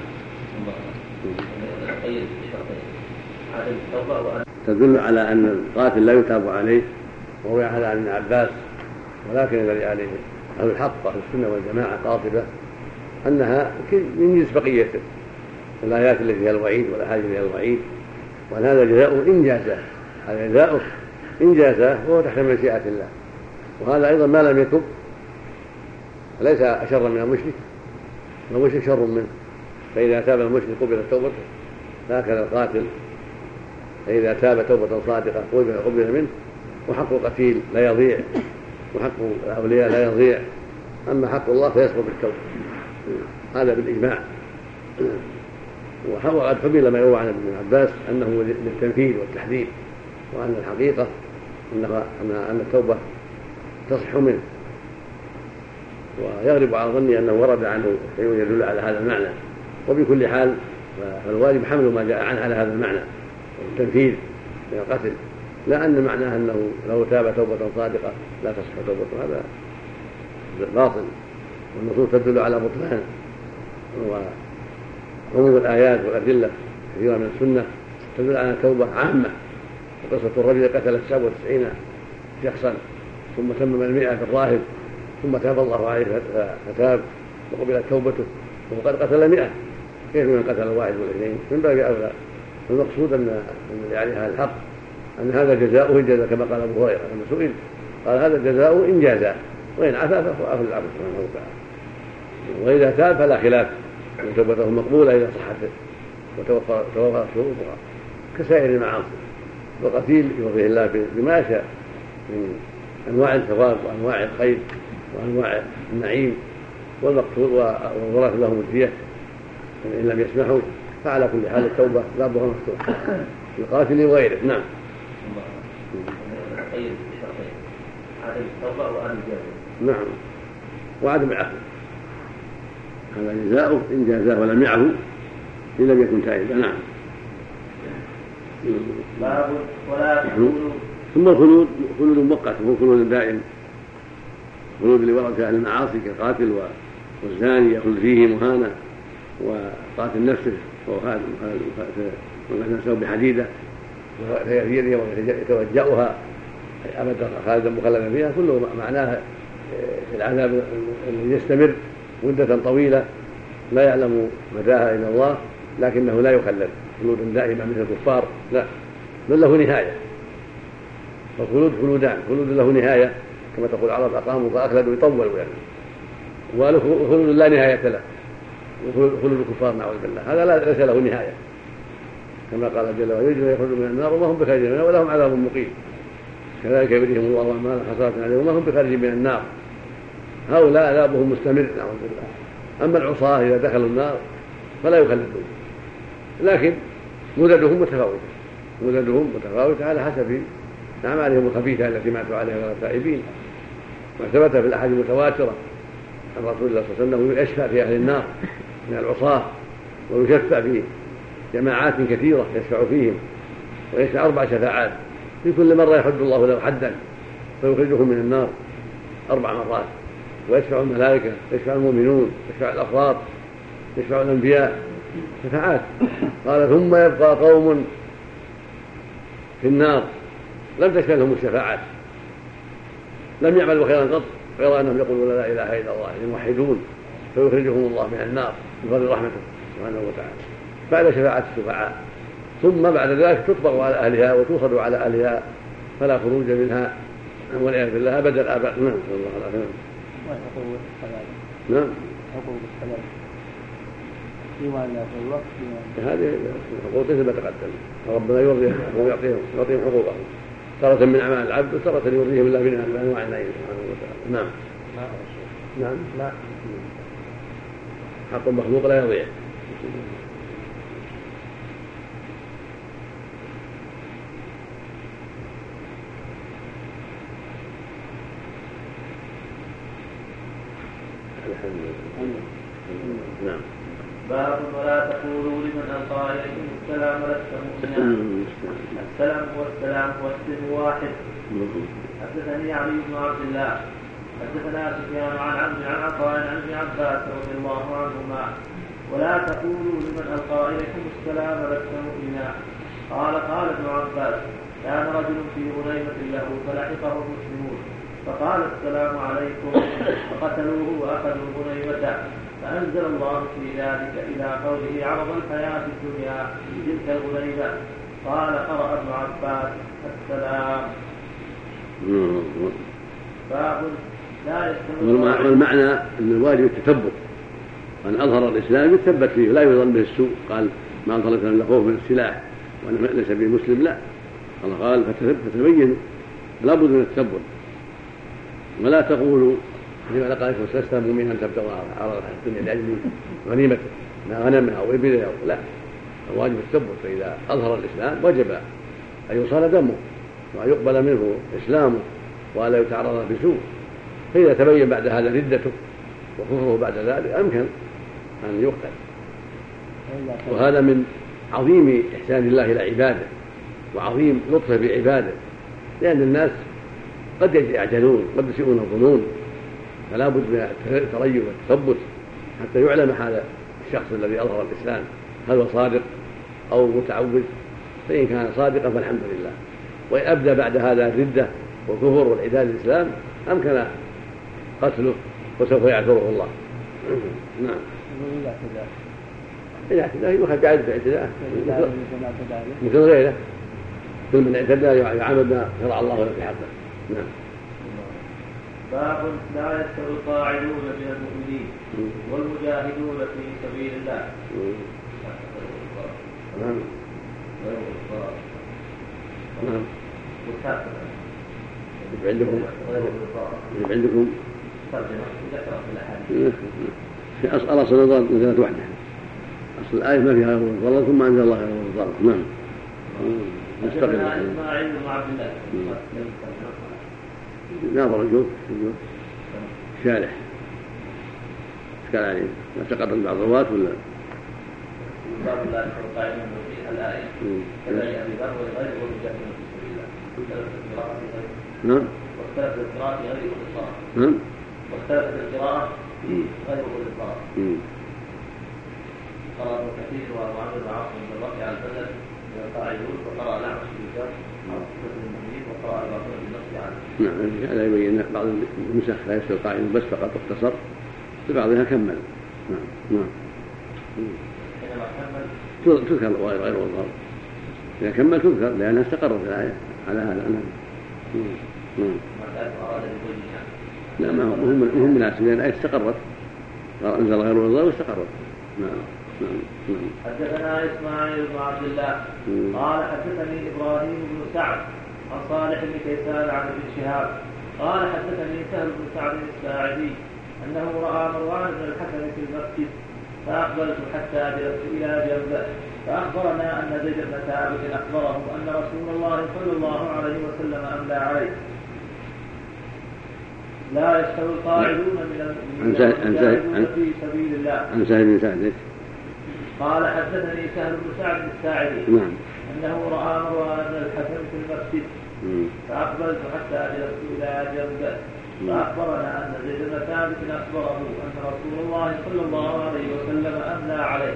تدل على أن القاتل لا يتاب عليه، وهو على عن ابن عباس، ولكن الذي عليه أهل الحق أهل السنة والجماعة قاطبة أنها من جنس بقية الآيات التي فيها الوعيد والأحاديث فيها الوعيد، وأن هذا جزاؤه إن جازاه، هذا جزاؤه إن جازاه وهو تحت مشيئة الله. وهذا أيضا ما لم يتب ليس أشر من المشرك، والمشرك شر منه، فإذا تاب المشرك قبلت توبته، هكذا القاتل فإذا تاب توبة صادقة قبل منه، وحق القتيل لا يضيع وحق الأولياء لا يضيع، أما حق الله فيسقط بالتوبة، هذا بالإجماع. وقد حمل ما يروى عن ابن عباس أنه للتنفيذ والتحذير، وأن الحقيقة أن التوبة تصح منه. ويغلب على ظني أنه ورد عنه شيء يدل على هذا المعنى، وبكل حال فالواجب حمل ما جاء عنه على هذا المعنى والتنفيذ من القتل، لا أن معناه أنه لو تاب توبة صادقة لا تصح توبته، هذا باطل، والنصوص تدل على بطلانه. وعموم الآيات والأدلة كثيرة من السنة تدل على التوبة عامة. وقصة الرجل قتل سبعة وتسعين شخصا ثم تمم المئة بالراهب ثم تاب الله عليه فتاب وقبلت توبته وقد قتل مئة، كيف من قتل الواحد والاثنين؟ من باب أولى. المقصود أن الذي عليها الحق أن هذا جزاؤه إن جازا، كما قال أبو هريرة لما سئل قال هذا جزاؤه إن جازا، وإن عفا فهو عفو الله سبحانه وتعالى. وإذا تاب فلا خلاف أن توبته مقبولة إذا صحت وتوفر شروطها كسائر المعاصي. والقتيل يرضيه الله بما شاء من أنواع الثواب وأنواع الخير وأنواع النعيم، والمقتول والوراث لهم الدية إن لم يسمحوا، فعلى كل حال التوبة بابها مفتوح للقاتل وغيره. نعم. عدم التوبة وعدم الجزاء. نعم، وعدم العفو، هذا جزاؤه إن جازاه ولم يعفو إن لم يكن تائبا. نعم. باب ولا تقولوا. ثم الخلود خلود مؤقت وهو خلود دائم، خلود اللي ورد في أهل المعاصي كقاتل والزاني يخلد فيه مهانة، وقاتل نفسه وهذا وقتل نفسه بحديدة فهي في يده ويتوجأها أبدا خالدا مخلدا فيها، كله معناه العذاب الذي يستمر مدة طويلة لا يعلم مداها إلا الله، لكنه لا يخلد خلودا دائما مثل الكفار، لا، بل له نهاية. فالخلود خلودان، خلود له نهاية كما تقول العرب أقاموا فأخلدوا يطول يعني، وخلود لا نهاية له، وخلود الكفار نعوذ بالله هذا ليس له نهاية، كما قال جل وعلا يجري يخرجون من النار وما هم بخارجين منها ولهم عذاب مقيم، كذلك يريهم الله أعمالهم حسرات عليهم وما هم بخارجين من النار، هؤلاء عذابهم مستمر نعوذ بالله. أما العصاة إذا دخلوا النار فلا يخلدون، لكن مددهم متفاوتة مددهم متفاوتة على حسب أعمالهم الخبيثة التي ماتوا عليها غير تائبين. وثبت في الأحاديث المتواترة عن رسول الله صلى الله عليه وسلم يشفع في أهل النار من العصاة، ويشفع في جماعات كثيرة يشفع فيهم، ويشفع أربع شفاعات في كل مرة يحد الله له حدا فيخرجهم من النار أربع مرات، ويشفع الملائكة، يشفع المؤمنون، يشفع الأفراد، يشفع الأنبياء، شفاعات. قال ثم يبقى قوم في النار لم تشفع لهم الشفاعات، لم يعملوا خيرا قط غير أنهم يقولون لا إله إلا الله يوحدون، فيخرجهم الله من النار بفضل رحمته سبحانه وتعالى. بعد شفاعة الشفعاء، ثم بعد ذلك تطبق على أهلها وتوصل على أهلها فلا خروج منها والعياذ بالله أبدا الآباد. نعم صلى الله عليه وسلم. وحقوق الصلاة. نعم. حقوق الصلاة. إيمان الله في الوقت. هذه حقوق مثل ما تقدم، ربنا يرضيهم ويعطيهم يعطيهم حقوقهم، تارة من أعمال العبد وتارة يرضيهم الله من أنواع النعيم سبحانه وتعالى. نعم. نعم. لا. حق المخلوق لا يضيع. نعم. باب ولا تقولوا لمن ألقى إليكم السلام لست مؤمنا. السلام والسلام والسلم واحد. حدثني علي بن عبد الله حدثنا سفيان عن عبد عن عطاء عن ابن عباس رضي الله عنهما ولا تقولوا لمن ألقى إليكم السلام لست مؤمنا. قال قال ابن عباس كان رجل في غنيمة له فلحقه المسلمون فقال السلام عليكم فقتلوه وأخذوا غنيمته فأنزل الله في ذلك إلى قوله عرض الحياة الدنيا تلك الغنيمة. قال قرأ ابن عباس السلام. باب لا يستمر. والمعنى أن الواجب التثبت، أن أظهر الإسلام يتثبت فيه لا يظن به السوء. قال ما أظهر الإسلام إلا خوف من السلاح وأنا ليس به مسلم، لا، الله قال فتبين لا بد من التثبت. ولا تقولوا لما لقى لكم لست مؤمنا تبتغوا عرض الحياة الدنيا لأجل غنيمته ما غنمها أو إبلها، لا، الواجب التثبت. فإذا أظهر الإسلام وجب أن يصان دمه وأن يقبل منه إسلامه وألا يتعرض بسوء. فإذا تبين بعد هذا ردته وكفره بعد ذلك أمكن أن يقتل. وهذا من عظيم إحسان الله إلى عباده وعظيم لطفه بعباده، لأن الناس قد يعجلون قد يسيئون الظنون، فلا بد من التريث والتثبت حتى يعلم هذا الشخص الذي أظهر الإسلام هل هو صادق أو متعوذ. فإن كان صادقا فالحمد لله، وإن أبدى بعد هذا الردة والكفر والعداد الإسلام أمكن قتله وسوف يعذره الله. نعم. إذا اعتداه يؤخذ بعدة اعتداء مثل غيره، كل من اعتدى يعامل ما شرع الله في حقه. نعم. باب لا يستوي القاعدون من المؤمنين والمجاهدون في سبيل الله. نعم. نعم. عندكم عندكم في أصل أصل الضرر نزلت وحده، أصل الآية ما فيها غير الضرر ثم أنزل الله غير الضرر. نعم. مستقل. إسماعيل بن عبد الله ناظر الجوف الجوف شارح اشكال عليه ما تقرب بعض الرواة ولا باب لا يستوي القاعدون في الآية كذا أبي ذر وغيره والمجاهدون في سبيل الله. نعم. واختلفت القراءة غير الاختصار. نعم. واختلفت القراءة غير الاختصار. قرأ ابن كثير وأبو عمرو بن عاصم بن الرفيع على البدل من القاعدون وقرأ الأعمش في الجر على صفة المؤمنين وقرأ الباطل بالنص عنه. نعم. هذا يبين بعض النسخ لا يستوي القاعدون بس فقط اختصر، في بعضها كمل. نعم. نعم. حينما كمل تذكر غير غير الضرر، إذا كمل تذكر لأنها استقرت الآية على هذا. نعم. نعم. لا ما هم هم مناسب لأن الآية استقرت أنزل غير الضرر واستقرت. نعم. نعم. نعم. حدثنا إسماعيل بن عبد الله قال حدثني إبراهيم بن سعد عن صالح بن كيسان عن ابن شهاب قال حدثني سهل بن سعد الساعدي أنه رأى مروان بن الحكم في المسجد فأقبلت حتى جلست إلى جنبه فأخبرنا أن زيد بن ثابت أخبره أن رسول الله صلى الله عليه وسلم أملى عليه لا يستوي القاعدون من المجاهدون في سبيل الله. عن سهل بن سعد قال حدثني سهل بن سعد الساعدي نعم أنه رأى مروان بن الحكم في المسجد فأقبلت حتى جلست إلى جنبه فأخبرنا أن زيد بن ثابت أخبره أن رسول الله صلى الله عليه وسلم أملى عليه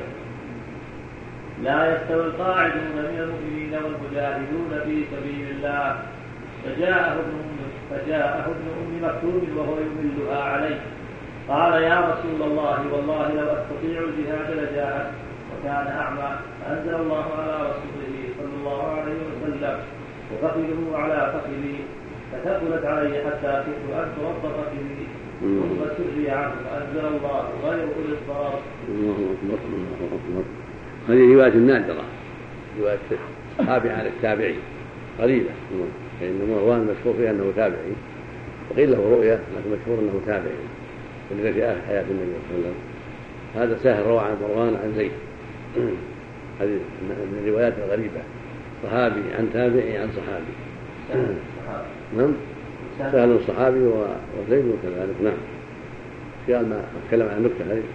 لا يستوي القاعدون من المؤمنين والمجاهدون في سبيل الله. فجاءه ابن فجاءه ابن أم مكتوم وهو يملها عليه قال يا رسول الله والله لو أستطيع الجهاد لجاهدت وكان أعمى فأنزل الله على رسوله صلى الله عليه وسلم وفخذه على فخذي فثقلت علي حتى خفت أن ترد فخذي ثم سري عنه فأنزل الله غير أولي الضرر. الله أكبر الله أكبر. هذه رواية نادرة، رواية صحابي عن التابعي قليلة، فإن مروان مشهور فيها أنه تابعي وقيل له رؤية لكن مشهور أنه تابعي الذي جاء في حياة النبي صلى الله عليه وسلم. هذا سهل روى عن مروان عن زيد. هذه من الروايات الغريبة، صحابي عن تابعي عن صحابي. نعم سهل الصحابي وزيد كذلك. نعم قال ما أتكلم عن النكتة هذه.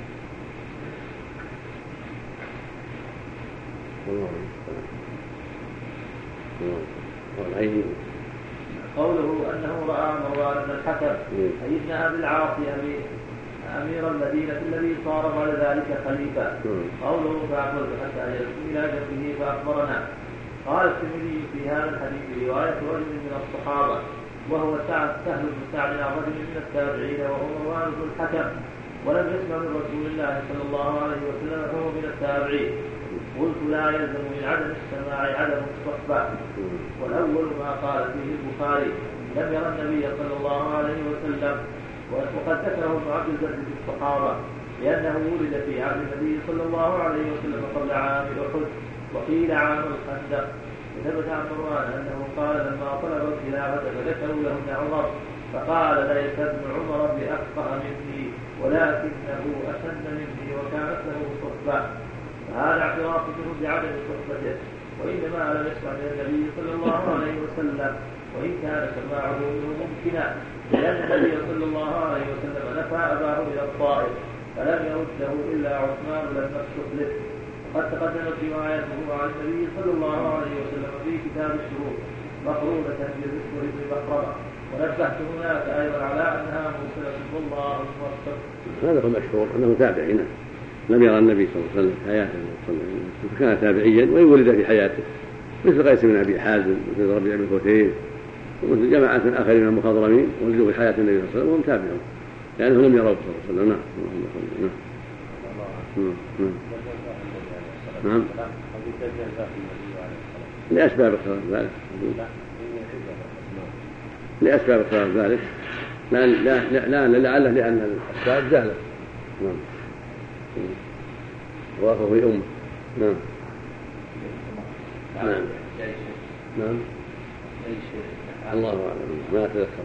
والعين قوله أنه رأى مروان بن الحكم أي ابن أبي العاص أمير المدينة الذي صار بعد ذلك خليفة. قوله فأقبلت حتى يلتم إلى جنبه فأخبرنا. قال الترمذي في هذا الحديث رواية رجل من الصحابة وهو سهل بن سعد عن رجل من التابعين وهو مروان بن الحكم ولم يسمع من رسول الله صلى الله عليه وسلم فهو من التابعين. قلت لا يلزم من عدم السماع عدم الصحبة. والأول ما قال فيه البخاري لم يرى النبي صلى الله عليه وسلم، وقد ذكره ابن عبد البر في الصحابة لأنه ولد في عهد النبي صلى الله عليه وسلم قبل عام أحد وقيل عام الخندق. وثبت عن مروان أنه قال لما طلب الخلافة فذكروا له ابن عمر فقال ليس ابن عمر بأفقه مني ولكنه أسن مني وكانت له صحبة. هذا اعتراف منه بعدم صحبته، وإنما لم يسمع من النبي صلى الله عليه وسلم، وإن كان سماعه منه ممكنا لأن النبي صلى الله عليه وسلم نفى أباه إلى الطائف فلم يرده إلا عثمان لم نفسه له. وقد تقدمت روايته عن النبي صلى الله عليه وسلم في كتاب الشروط مقرونة بالمسور بن بكرمة، ونبهت هناك أيضا على أنها مرسلة والله الموفق. هذا هو المشهور أنه تابعين لم يرى النبي صلى الله عليه وسلم حياته فكان تابعيا وإن ولد في حياته مثل قيس بن أبي حازم مثل ربيع بن خثيم ومثل جماعة آخرين من المخضرمين ولدوا في حياة النبي صلى الله عليه وسلم وهم تابعون لأنه لم يروا صلى الله عليه وسلم. نعم نعم نعم لأسباب اختلاف ذلك لأسباب اختلاف ذلك لا لا لا لعله لأن الأسباب جهلة. نعم وافه في أمه. نعم نعم نعم الله أعلم ما أتذكر.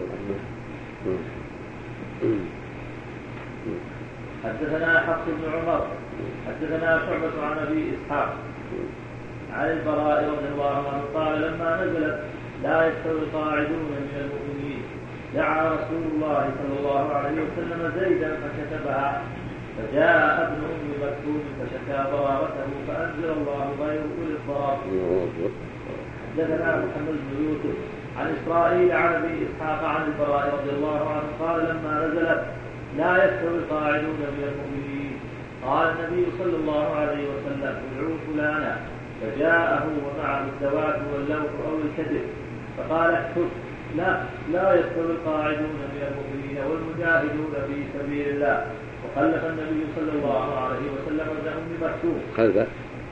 حدثنا حفص بن عمر حدثنا شعبة عن أبي إسحاق عن البراء رضي الله عنه قال لما نزلت لا يستوي القاعدون من المؤمنين دعا رسول الله صلى الله عليه وسلم زيدا فكتبها فجاء ابن أم مكتوم فشكى ضرارته فأنزل الله غير أولي الضرار. حدثنا محمد بن يوسف عن إسرائيل عن أبي إسحاق عن البراء رضي الله عنه قال لما نزلت لا يستوي القاعدون من المؤمنين قال النبي صلى الله عليه وسلم ادعوا فلانا فجاءه ومعه الزواج واللوح أو الكذب فقال اكتب لا لا يستوي القاعدون من المؤمنين والمجاهدون في سبيل الله. وخلف النبي صلى الله عليه وسلم ابن أم مكتوم خلف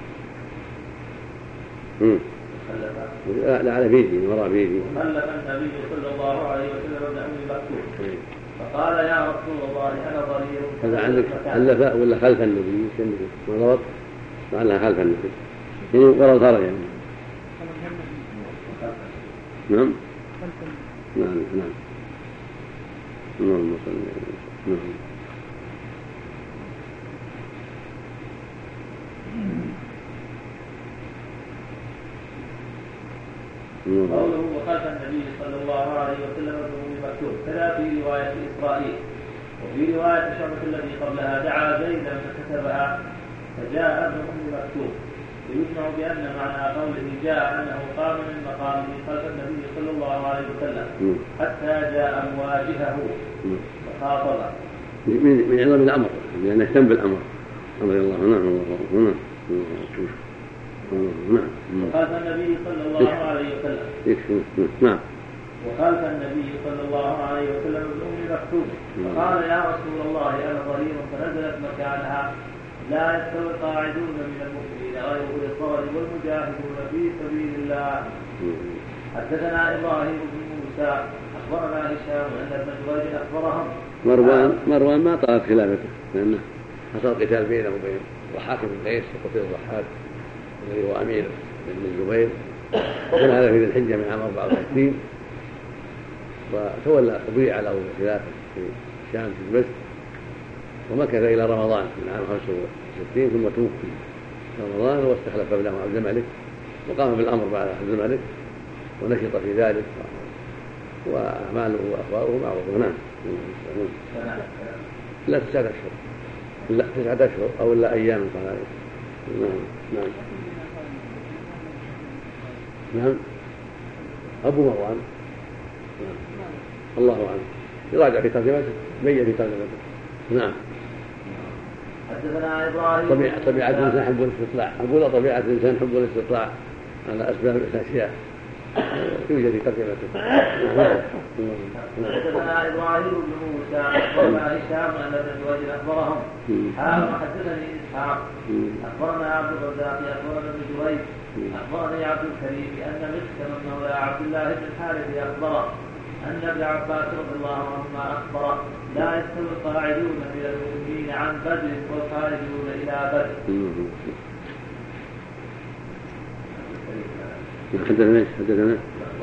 لا على بيدي وراء بيدي خلف النبي صلى الله عليه وسلم ابن أم مكتوم فقال يا رسول الله أنا ضرير. هذا عندك خلف ولا خلف النبي ما ضبط معناها خلف النبي يعني وراء ظهره يعني. نعم نعم نعم اللهم صل نعم قوله وخلف النبي صلى الله عليه وسلم ابن أم مكتوم كذا في رواية إسرائيل. وفي رواية شعبة التي قبلها دعا زيدا فكتبها فجاء ابن أم مكتوم. ويسمع بأن معنى قوله جاء أنه قام من مقامه خلف النبي صلى الله عليه وسلم حتى جاء مواجهه فخاطبه من عظم الأمر لأنه اهتم بالأمر رضي الله عنه. نعم نعم وخلف النبي صلى الله عليه وسلم نعم وخلف النبي صلى الله عليه وسلم ابن أم مكتوم فقال يا رسول الله أنا ضرير فنزلت مكانها لا يستوي القاعدون من المؤمنين غير أولي الضرر والمجاهدون في سبيل الله. حدثنا إبراهيم بن موسى أخبرنا هشام أن ابن جريج أخبرهم. مروان مروان ما طالت خلافته لأنه حصل قتال بينه وبين ضحاك بن قيس وقتل الضحاك الذي هو أمير بن الزبير، وكان هذا في ذي الحجة من عام أربعة وستين، وتولى أبيع له خلافه في الشام في دمشق، ومكث إلى رمضان من عام خمسة وستين ثم توفي في رمضان واستخلف ابنه عبد الملك وقام بالأمر بعد عبد الملك ونشط في ذلك، وأعماله وأخباره معروفة. نعم. لا تسعة أشهر لا تسعة أشهر أو لا أيام قال. نعم نعم نعم أبو مروان. نعم. الله أعلم، يراجع في ترجمته، بين في ترجمته. نعم. حدثنا إبراهيم. طبيعة طبيعة الإنسان حب الاستطلاع، أقول طبيعة الإنسان حب الاستطلاع على أسباب الأشياء يوجد في ترجمته. حدثنا إبراهيم بن موسى أخبرنا هشام أن ابن جريج أخبرهم. حدثني إسحاق أخبرنا عبد الرزاق أخبرنا ابن جريج أخبرني عبد الكريم أن مسكن مولى عبد الله بن الحارث أخبره أن ابن عباس رضي الله عنهما أخبر لا يستوي القاعدون من المؤمنين عن بدر والخارجون إلى بدر. حدثنا ايش؟ حدثنا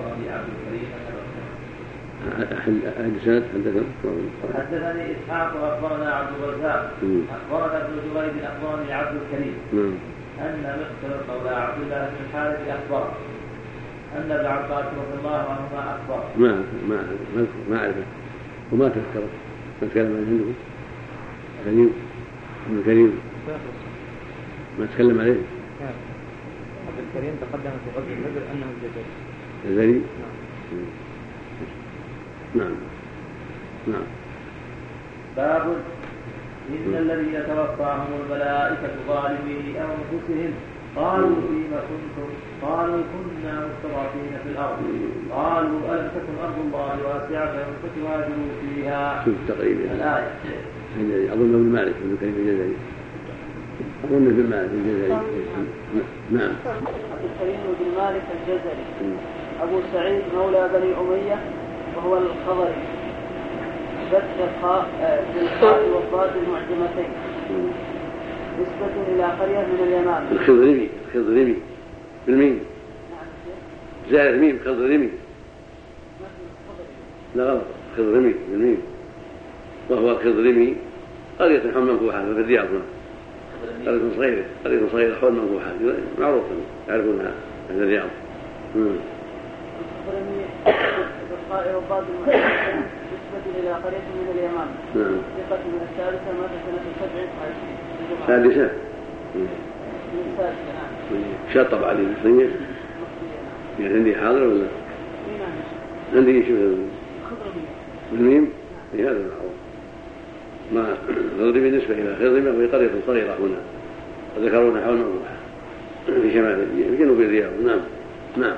حدثنا حدثني اسحاق واخبرنا عبد الرزاق اخبرنا ابن جريج اخبرني عبد الكريم ان مقتل مولى عبد الله بن الحارث اخبر ان ابن عباس رضي الله عنهما اخبر. ما ما ما اعرفه وما تذكره، ما تكلم عن عنده كريم ابن كريم ما تكلم عليه. عبد الكريم تقدم في غزوة بدر أنه الجزري. الجزري؟ نعم. نعم. باب إن الذين توفاهم الملائكة ظالمي أنفسهم قالوا فيما كنتم قالوا كنا مستضعفين في الأرض قالوا ألم تكن أرض الله واسعة فتهاجروا فيها. شوف تقريبا الآية. أظن ابن مالك ابن كريم الجزري. أظن ابن مالك الجزري. نعم. عبد الكريم بن مالك الجزري أبو سعيد مولى بني أمية وهو الخضري بالخاء والضاد المعجمتين نسبة إلى قرية من اليمن. الخضرمي الخضرمي بالميم. زائد الميم خضرمي. لا غلط خضرمي بالميم وهو الخضرمي قرية حول منفوحة في الرياض، قرية صغيرة قرية صغيرة حول منفوحة معروفة يعرفونها أهل الرياض. الخضرمي بالخاء والضاد المعجمتين نسبة إلى قرية من اليمن. نعم. ثقة من الثالثة مات سنة سبع وعشرين. سادسة. من الثالثة نعم. شاطب علي مصرية. يعني عندي حاضر ولا؟ عندي شو بالميم؟ هذا معروف. ما خضرمي بالنسبة إلى خضرمي وهي قرية صغيرة هنا وذكرون حول منفوحة في شمال في جنوب الرياض. نعم. نعم.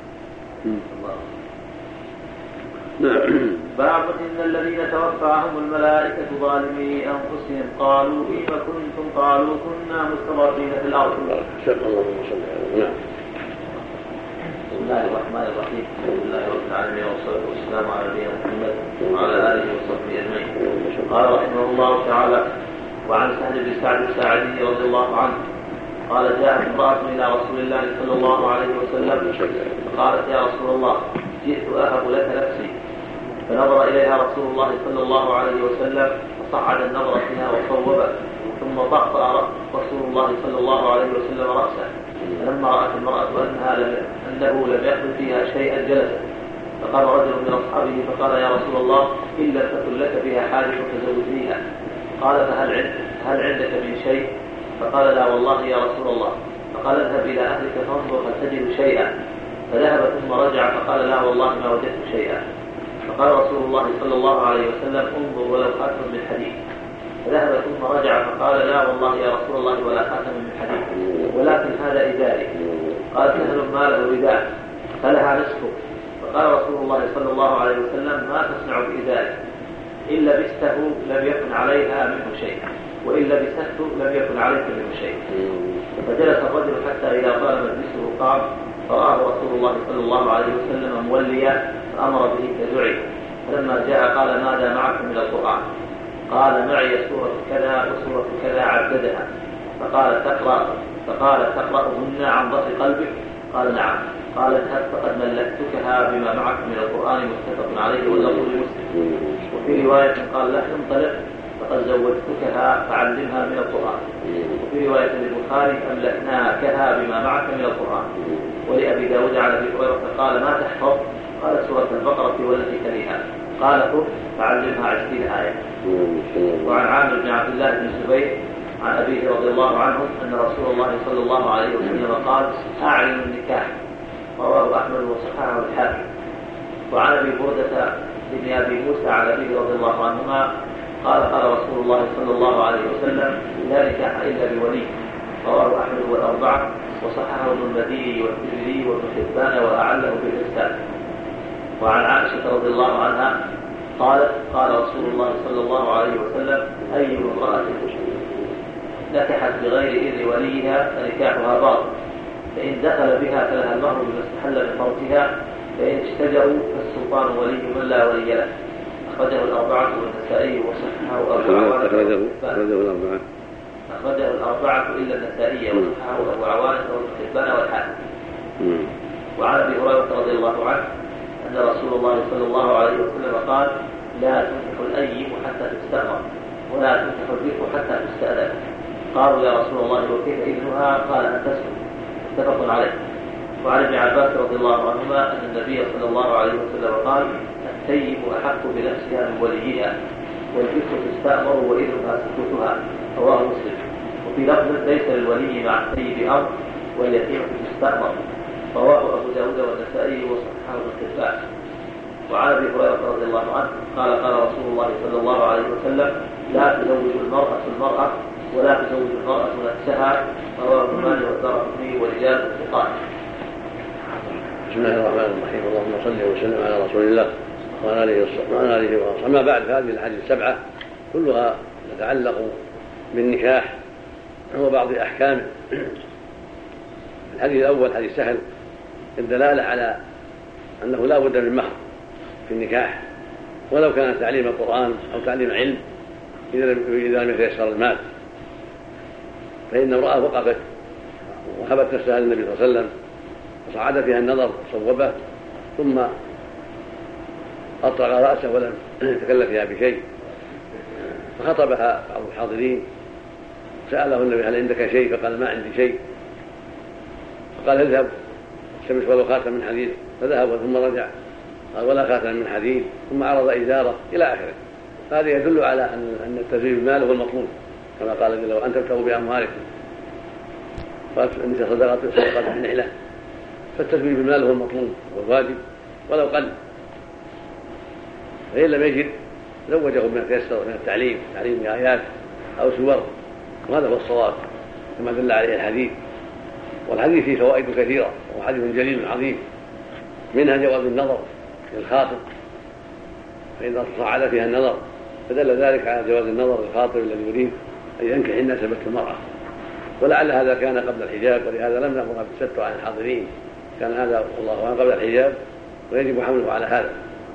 نعم. باب إن الذين توفاهم الملائكة ظالمي أنفسهم قالوا فيما كنتم قالوا كنا مستضعفين في الأرض. اللهم صل على. نعم. بسم الله الرحمن الرحيم. الحمد لله رب العالمين والصلاة والسلام على نبينا محمد وعلى آله وصحبه أجمعين. قال رحمه الله تعالى: وعن سهل بن سعد الساعدي رضي الله عنه قال: جاءت امرأة إلى رسول الله صلى الله عليه وسلم فقالت: يا رسول الله جئت أهب لك نفسي. فنظر إليها رسول الله صلى الله عليه وسلم فصعد النظر فيها وصوبه ثم طأطأ رسول الله صلى الله عليه وسلم رأسه. فلما رأت المرأة أنها لم أنه لم يقل فيها شيئا جلست. فقال رجل من أصحابه فقال: يا رسول الله إن لم تكن لك فيها حاجة فزوجنيها. قال: فهل عندك هل عندك من شيء؟ فقال: لا والله يا رسول الله. فقال: اذهب إلى أهلك فانظر هل تجد شيئا. فذهب ثم رجع فقال: لا والله ما وجدت شيئا. فقال رسول الله صلى الله عليه وسلم: انظر ولو خاتم من حديد. فذهب ثم رجع فقال: لا والله يا رسول الله ولا خاتم من حديد ولكن هذا إزاري. قال: سهل ما له رداء فلها نصفه. فقال رسول الله صلى الله عليه وسلم: ما تصنع بإزاري؟ إن لبسته لم يكن عليها منه شيء وإن لبسته لم يكن عليك منه شيء. فجلس الرجل حتى إذا طال مجلسه قام فرآه رسول الله صلى الله عليه وسلم موليا فأمر به فدعي. فلما جاء قال ماذا معكم من القرآن؟ قال معي سورة كذا وسورة كذا عددها. فقال تقرأ فقال تقرأهن عن ظهر قلبك؟ قال نعم. قال اذهب فقد ملكتكها بما معك من القرآن متفق عليه واللفظ لمسلم. وفي رواية قال له انطلق فقد زوجتكها فعلمها من القرآن. وفي رواية للبخاري أملكناكها بما معك من القرآن. ولأبي داود عن أبي هريرة قال ما تحفظ؟ قال سورة البقرة والتي تليها. قال خذ فعلمها عشرين آية. وعن عامر بن عبد الله بن الزبير عن أبيه رضي الله عنه أن رسول الله صلى الله عليه وسلم قال أعلن النكاح. رواه أحمد وصححه الحاكم. وعن أبي بردة بن أبي موسى عن أبيه رضي الله عنهما قال قال رسول الله صلى الله عليه وسلم لا نكاح إلا بولي. رواه أحمد والأربعة وصححه ابن المديني والترمذي وابن حبان وأعله بالإرسال. وعن عائشة رضي الله عنها قالت قال رسول الله صلى الله عليه وسلم أي امرأة نكحت بغير إذن وليها فنكاحها باطل، فإن دخل بها فلها المهر بما استحل من فرجها، فإن اشتجروا فالسلطان ولي من لا ولي له. أخرجه الأربعة والنسائي وصححه أبو عوانة. أخرجه الأربعة أخرجه الأربعة إلا النسائي وصححه أبو عوانة وابن حبان والحاكم. وعن أبي هريرة رضي الله عنه أن رسول الله صلى الله عليه وسلم قال لا تنكح الأيم حتى تستأمر ولا تنكح البكر حتى تستأذن. قالوا يا رسول الله وكيف إذنها؟ قال أن تسكت. متفق عليه. وعن ابن عباس رضي الله عنهما أن النبي صلى الله عليه وسلم قال التيم أحق بنفسها من وليها والبكر تستأمر وإذنها سكوتها. رواه مسلم. وفي لفظ ليس للولي مع التيم أمر واليتيم تستأمر. رواه أبو داود والنسائي وصححه ابن حبان. وعن أبي هريرة رضي الله عنه قال قال رسول الله صلى الله عليه وسلم لا تزوج المرأة المرأة ولا تزوج المرأة نفسها. رواه ابن ماجه والدارقطني ورجال الثقات. بسم الله الرحمن الرحيم. اللهم صل وسلم على رسول الله وعلى آله وصحبه. أما بعد، هذه الأحاديث السبعة كلها تتعلق بالنكاح وبعض أحكامه. الحديث الأول حديث سهل الدلالة على أنه لا بد من مهر في النكاح، ولو كان تعليم القرآن أو تعليم علم إذا لم يتيسر المال. فإن امرأة وقفت وهبت نفسها للنبي صلى الله عليه وسلم وصعد فيها النظر صوبه ثم أطرق رأسه ولم يتكلم فيها بشيء، فخطبها بعض الحاضرين سأله النبي هل عندك شيء؟ فقال ما عندي شيء. فقال اذهب التمس ولو خاتم من حديد، فذهب ثم رجع قال ولا خاتم من حديد، ثم عرض إزاره إلى آخره. هذا يدل على أن التزويج بالمال هو المطلوب، كما قال جل وعلا أن تبتغوا بأموالكم. قالت النساء صدقات صدقات النحلة، فالتزويج بالمال هو المطلوب والواجب ولو قل. فإن لم يجد زوجه بما تيسر من التعليم، تعليم آيات أو سور، وهذا هو الصواب كما دل عليه الحديث. والحديث فيه فوائد كثيرة وهو حديث جليل عظيم، منها جواز النظر للخاطب فإذا تصاعد فيها النظر، فدل ذلك على جواز النظر للخاطب الذي يريد أن ينكح الناس بنت المرأة. ولعل هذا كان قبل الحجاب، ولهذا لم نأمر بالستر عن الحاضرين، كان هذا والله أعلم قبل الحجاب ويجب حمله على هذا.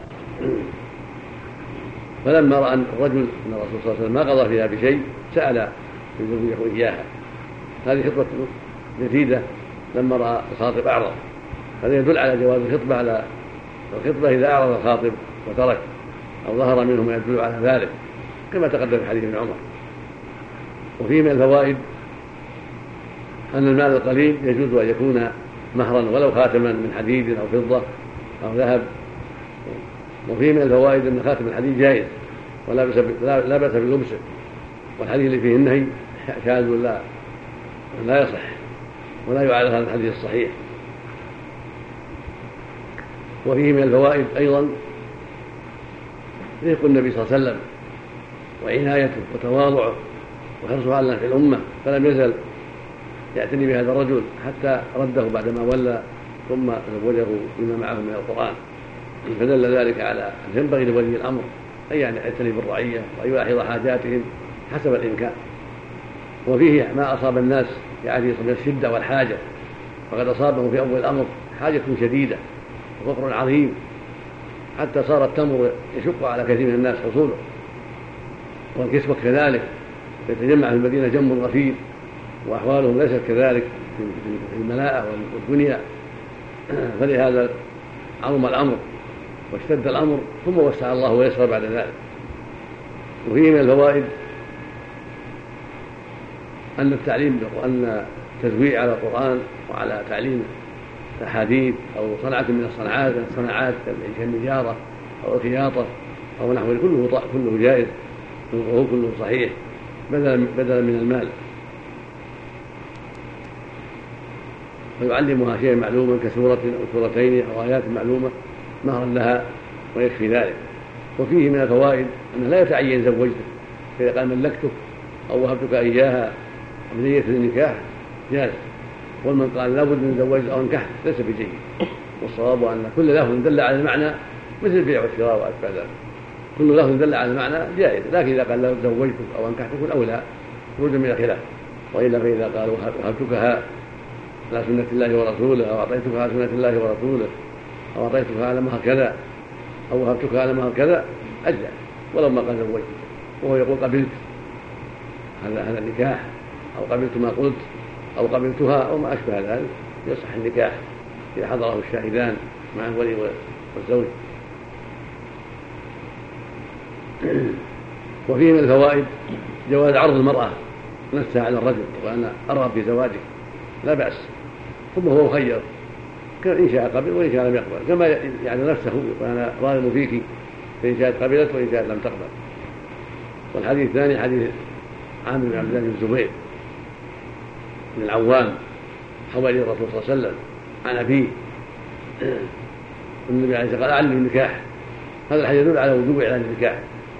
فلما رأى الرجل أن الرسول صلى الله عليه وسلم ما قضى فيها بشيء سأل يزوجه إياها. هذه خطبة جديدة لما رأى الخاطب أعرض، هذا يدل على جواز الخطبة على الخطبة إذا أعرض الخاطب وترك أو ظهر منه ما يدل على ذلك، كما تقدم في حديث ابن عمر. وفيه من الفوائد أن المال القليل يجوز أن يكون مهرا ولو خاتما من حديد أو فضة أو ذهب. وفيه من الفوائد أن خاتم الحديد جائز ولا بأس لا بأس بلبسه، والحديث اللي فيه النهي شاذ لا لا يصح ولا يعارض هذا الحديث الصحيح. وفيه من الفوائد أيضا رفق النبي صلى الله عليه وسلم وعنايته وتواضعه وحرصه على في الأمة، فلم يزل يعتني بهذا الرجل حتى رده بعدما ولى ثم زوجه بما معه من القرآن. فدل ذلك على أن ينبغي لولي الأمر أن يعتني بالرعية وأن يلاحظ حاجاتهم حسب الإمكان، وفيه ما أصاب الناس يعني من الشدة والحاجة، فقد أصابهم في أول الأمر حاجة شديدة وفقر عظيم حتى صار التمر يشق على كثير من الناس حصوله، والكسوة كذلك، يتجمع في المدينة جم غفير وأحوالهم ليست كذلك في الملاءة والدنيا، فلهذا عظم الأمر واشتد الأمر ثم وسع الله ويسر بعد ذلك. وفيه من الفوائد أن التعليم أن التزويع على القرآن وعلى تعليم الأحاديث أو صنعة من الصناعات الصناعات كالنجارة أو الخياطة أو نحوه كله كله جائز وهو كله صحيح بدلا بدلا من المال، فيعلمها شيئا معلوما كسورة أو سورتين أو آيات معلومة مهرا لها ويكفي ذلك. وفيه من الفوائد أنه لا يتعين زوجته، فإذا قال ملكتك أو وهبتك إياها بنية النكاح جاز، ومن قال لابد من زوجت أو انكحت ليس بجيد. والصواب أن كل لفظ دل على المعنى مثل البيع والشراء وأشبه ذلك، كل لفظ دل على المعنى جائز، لكن إذا قال لو زوجتك أو انكحتك يكون أولى خروجا من الخلاف. وإلا فإذا قال وهبتكها على سنة الله ورسوله أو أعطيتكها على سنة الله ورسوله أو أعطيتكها على مهر كذا أو وهبتكها على مهر كذا أجزاء ولو ما قال زوجتك، وهو يقول قبلت هذا هذا النكاح أو قبلت ما قلت أو قبلتها أو ما أشبه ذلك، يصح النكاح إذا حضره الشاهدان مع الولي والزوج. وفيه من الفوائد جواز عرض المرأة نفسها على الرجل وأنا أرغب في زواجك لا بأس، ثم هو مخير إن شاء قبل وإن شاء لم يقبل، كما يعني نفسه وأنا راغب فيك فإن شاءت قبلت وإن شاءت لم تقبل. والحديث الثاني حديث عامر بن عبد الله بن الزبير بن العوام حوالي الرسول صلى الله عليه وسلم عن أبيه النبي عليه الصلاة والسلام قال أعلن النكاح. هذا الحديث يدل على وجوب إعلان النكاح،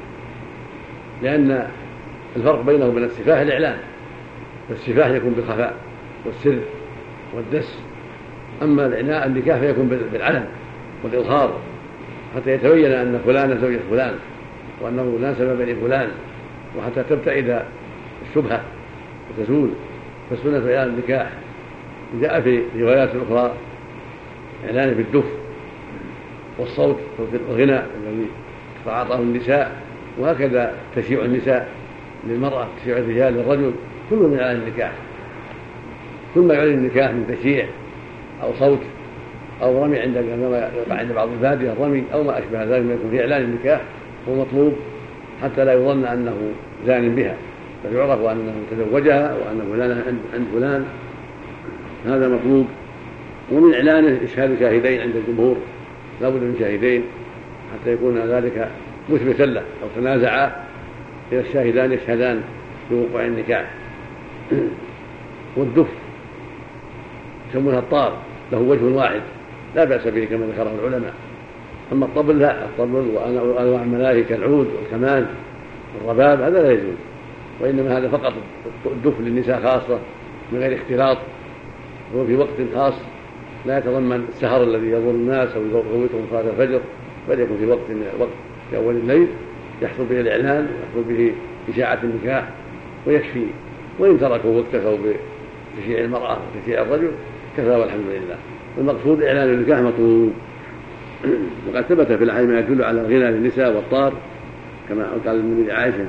لأن الفرق بينه وبين السفاح الإعلان، فالسفاح يكون بالخفاء والسر والدس، أما الإعلان النكاح فيكون بالعلن والإظهار حتى يتبين أن فلان زوجة فلان وأنه لا سبب لفلان، وحتى تبتعد الشبهة وتزول. فالسنة إعلان النكاح جاء في روايات أخرى إعلان بالدف والصوت والغنى الذي تعاطاه النساء، وهكذا تشيع النساء للمرأة تشيع الرجال للرجل، كله من إعلان النكاح. كل ما يعلن النكاح من تشييع أو صوت أو رمي عند يقع عند بعض البادية الرمي أو ما أشبه ذلك ما يكون في إعلان النكاح هو مطلوب حتى لا يظن أنه زان بها، بل يعرف أنه تزوجها وأن فلانا عند فلان، هذا مطلوب. ومن إعلانه إشهاد شاهدين عند الجمهور، لا بد من شاهدين حتى يكون ذلك مثبتا له، أو تنازعا إلى الشاهدان يشهدان بوقوع النكاح. والدف يسمونها الطار، له وجه واحد لا بأس به كما ذكره العلماء. أما الطبل لا، الطبل وأنواع الملاهي كالعود والكمان والرباب هذا لا يجوز، وإنما هذا فقط الدف للنساء خاصة من غير اختلاط، هو في وقت خاص لا يتضمن السهر الذي يضر الناس أو يفوتهم صلاة الفجر، بل يكون في وقت من الوقت في أول الليل يحصل به الإعلان ويحصل به إشاعة النكاح ويكفي. وإن تركوا واكتفوا بتشييع المرأة وتشييع الرجل كفى والحمد لله. المقصود إعلان النكاح مطلوب. وقد ثبت في الأحاديث ما يدل على الغنى للنساء والطار، كما قال النبي عائشة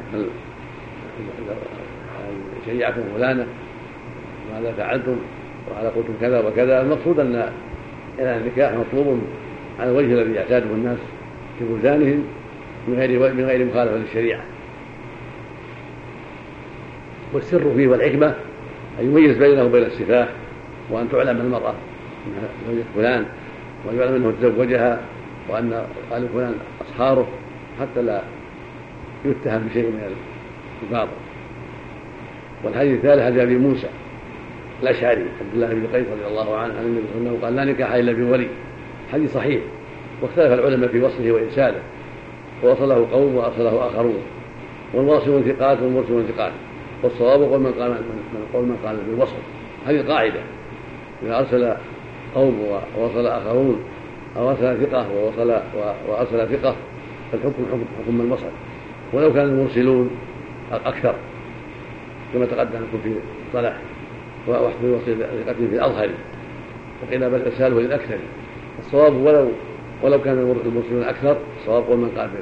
شيعتم فلانة ماذا فعلتم وعلى قلتم كذا وكذا. المقصود أن إعلان النكاح مطلوب على الوجه الذي يعتاده الناس في بلدانهم من غير من غير مخالفة للشريعة. والسر فيه والحكمة أن يميز بينه وبين السفاح، وأن تعلم المرأة أنها زوجة فلان، وأن يعلم أنه تزوجها، وأن آل فلان أصهاره، حتى لا يتهم بشيء من الباطل. والحديث الثالث حديث أبي موسى الأشعري عبد الله بن قيس رضي الله عنه عن النبي صلى الله عليه وسلم قال لا نكاح إلا بولي. حديث صحيح، واختلف العلماء في وصله وإرساله، ووصله قوم وأرسله آخرون، والواصل ثقات والمرسل ثقات، والصواب قول من قال من قول من قال بالوصل. هذه القاعدة، إذا أرسل قوم ووصل آخرون أو أرسل ثقة ووصل وأرسل ثقة فالحكم حكم حكم من وصل، ولو كان المرسلون أكثر. كما تقدم لكم في الصلاح وفي وصية ثقته في الأظهر، وقيل بل إرساله للأكثر. الصواب ولو ولو كان المرسلون أكثر، الصواب قول من قال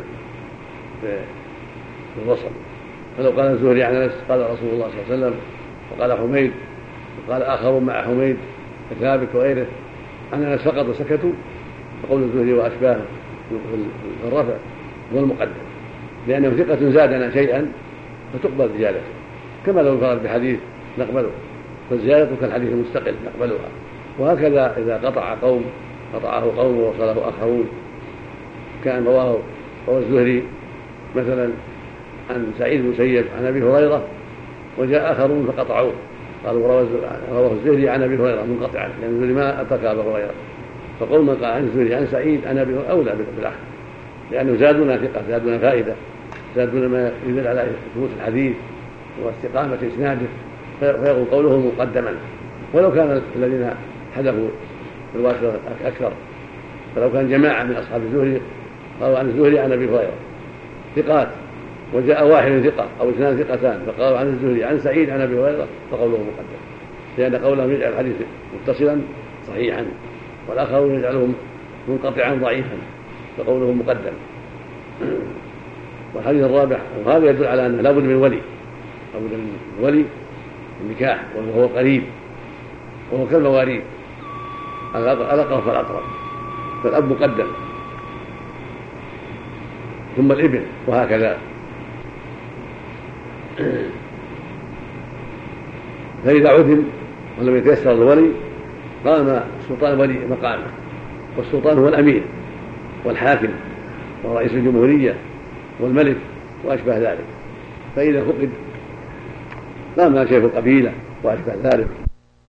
بالوصل. فلو قال الزهري عن أنس قال رسول الله صلى الله عليه وسلم، وقال حميد، وقال آخرون مع حميد كثابت وغيره عن أنس فقط وسكتوا، فقول الزهري وأشباهه في الرفع هو المقدم، لأنه ثقة زادنا شيئا فتقبل زيادته، كما لو انفرد بحديث نقبله، فالزيادة كالحديث المستقل نقبلها. وهكذا إذا قطع قوم قطعه قوم ووصله آخرون، كان رواه رواه الزهري مثلا عن سعيد بن المسيب عن أبي هريرة وجاء آخرون فقطعوه، قالوا رواه الزهري عن أبي هريرة منقطعا، لأن يعني الزهري ما أترك أبا هريرة. فقول من قال عن الزهري عن سعيد عن أبي هريرة أولى بالأخذ، لأنه زادنا ثقة، زادنا فائدة، زادنا ما يدل على ثبوت الحديث واستقامة إسناده، فيقول قوله مقدما. ولو كان الذين حدثوا الواسطة أكثر، فلو كان جماعة من أصحاب الزهري قالوا عن الزهري عن أبي هريرة ثقات، وجاء واحد ثقة أو اثنان ثقتان فقالوا عن الزهري عن سعيد عن أبي هريرة فقوله مقدم، لأن قولهم يجعل الحديث متصلا صحيحا، والآخرون يجعلهم منقطعا ضعيفا فقوله مقدم. والحديث الرابع، وهذا يدل على أنه لا بد من ولي، لا بد من ولي النكاح وهو قريب، وهو كالمواريث الأقرب فالأقرب، فالأب مقدم ثم الابن وهكذا. فإذا عدم ولم يتيسر الولي قام السلطان ولي مقامه، والسلطان هو الأمير والحاكم ورئيس الجمهورية والملك وأشبه ذلك. فإذا فقد قام شيخ القبيلة وأشبه ذلك